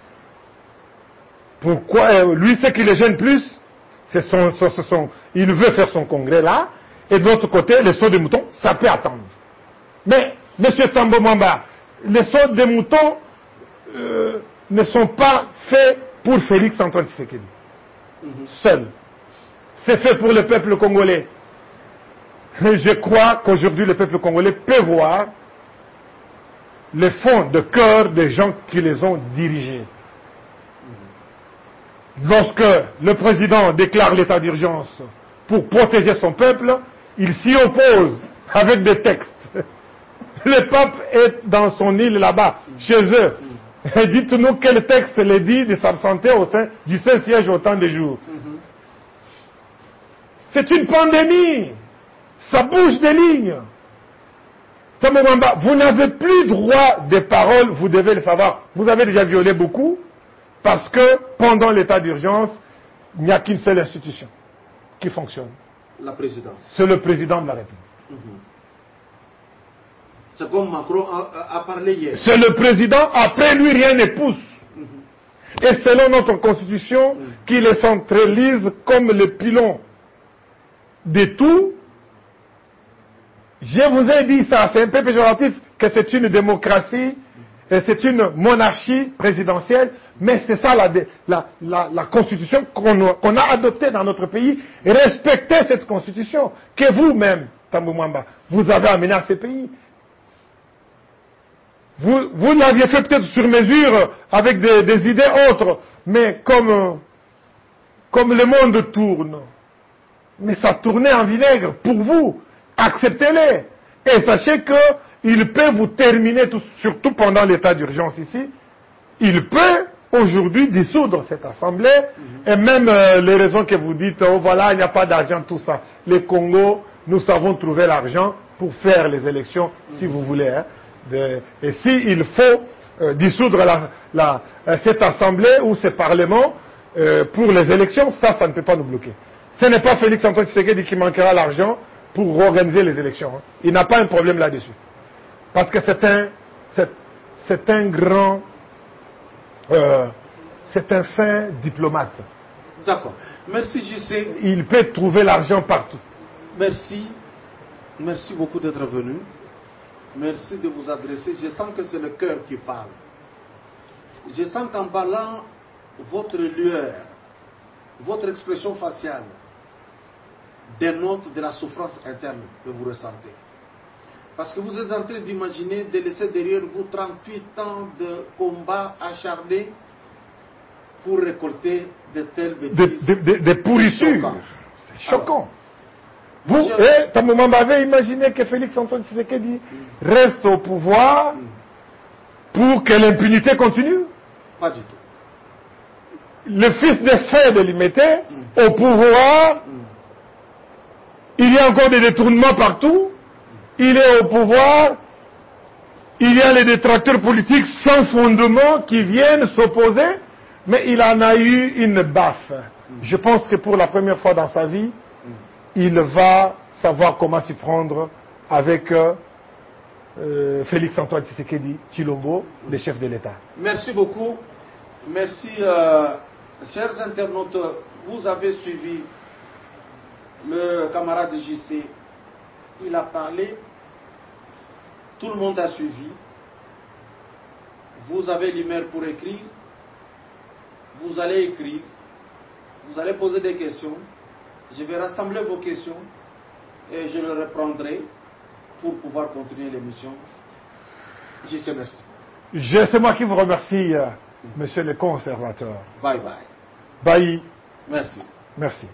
Pourquoi lui, ce qui le gêne plus, il veut faire son congrès là, et de l'autre côté, les sauts de moutons, ça peut attendre. Mais, M. Tambo Mwamba, les sauts de moutons ne sont pas faits pour Félix Antoine Tshisekedi. Seul. C'est fait pour le peuple congolais. Et je crois qu'aujourd'hui, le peuple congolais peut voir le fond de cœur des gens qui les ont dirigés. Lorsque le président déclare l'état d'urgence pour protéger son peuple, il s'y oppose avec des textes. Le pape est dans son île là-bas, chez eux. Et dites-nous quel texte les dit de s'absenter au sein du Saint-Siège autant de jours. C'est une pandémie. Ça bouge des lignes. Tambo Mwamba, vous n'avez plus droit de parole, vous devez le savoir. Vous avez déjà violé beaucoup. Parce que pendant l'état d'urgence, il n'y a qu'une seule institution qui fonctionne. La présidence. C'est le président de la République. C'est comme Macron a parlé hier. C'est le président, après lui rien ne pousse. Et selon notre constitution, qui les centralise comme le pilon de tout, je vous ai dit ça, c'est un peu péjoratif, que c'est une démocratie, et c'est une monarchie présidentielle, mais c'est ça la constitution qu'on a adoptée dans notre pays. Respectez cette constitution, que vous-même, Tambou Mwamba, vous avez amenée à ces pays. Vous l'aviez fait peut-être sur mesure, avec des idées autres, mais comme le monde tourne, mais ça tournait en vinaigre pour vous, acceptez-les. Et sachez qu'il peut vous terminer, surtout pendant l'état d'urgence ici, il peut aujourd'hui dissoudre cette assemblée, et même les raisons que vous dites, oh voilà, il n'y a pas d'argent, tout ça. Les Congo, nous savons trouver l'argent pour faire les élections, si vous voulez. Hein. Et s'il faut dissoudre cette assemblée ou ce parlement pour les élections, ça ne peut pas nous bloquer. Ce n'est pas Félix Antoine Tshisekedi qui manquera l'argent pour organiser les élections. Hein. Il n'a pas un problème là-dessus. Parce que c'est un grand... c'est un fin diplomate. D'accord. Merci, JC. Il peut trouver l'argent partout. Merci. Merci beaucoup d'être venu. Merci de vous adresser. Je sens que c'est le cœur qui parle. Je sens qu'en parlant, votre lueur, votre expression faciale dénote de la souffrance interne que vous ressentez. Parce que vous êtes en train d'imaginer de laisser derrière vous 38 ans de combat acharné pour récolter de telles bêtises. Des pourrissures. C'est choquant. Vous, Tambou Mwamba avait imaginé que Félix Antoine Tshisekedi reste au pouvoir pour que l'impunité continue? Pas du tout. Le fils de frère de Limete, au pouvoir, il y a encore des détournements partout, il est au pouvoir, il y a les détracteurs politiques sans fondement qui viennent s'opposer, mais il en a eu une baffe. Je pense que pour la première fois dans sa vie, il va savoir comment s'y prendre avec Félix Antoine Tshisekedi Tshilombo, le chef de l'État. Merci beaucoup. Merci, chers internautes. Vous avez suivi le camarade JC. Il a parlé. Tout le monde a suivi. Vous avez l'email pour écrire. Vous allez écrire. Vous allez poser des questions. Je vais rassembler vos questions et je les reprendrai pour pouvoir continuer l'émission. JC, merci. C'est moi qui vous remercie, monsieur le conservateur. Bye bye. Bye. Merci. Merci.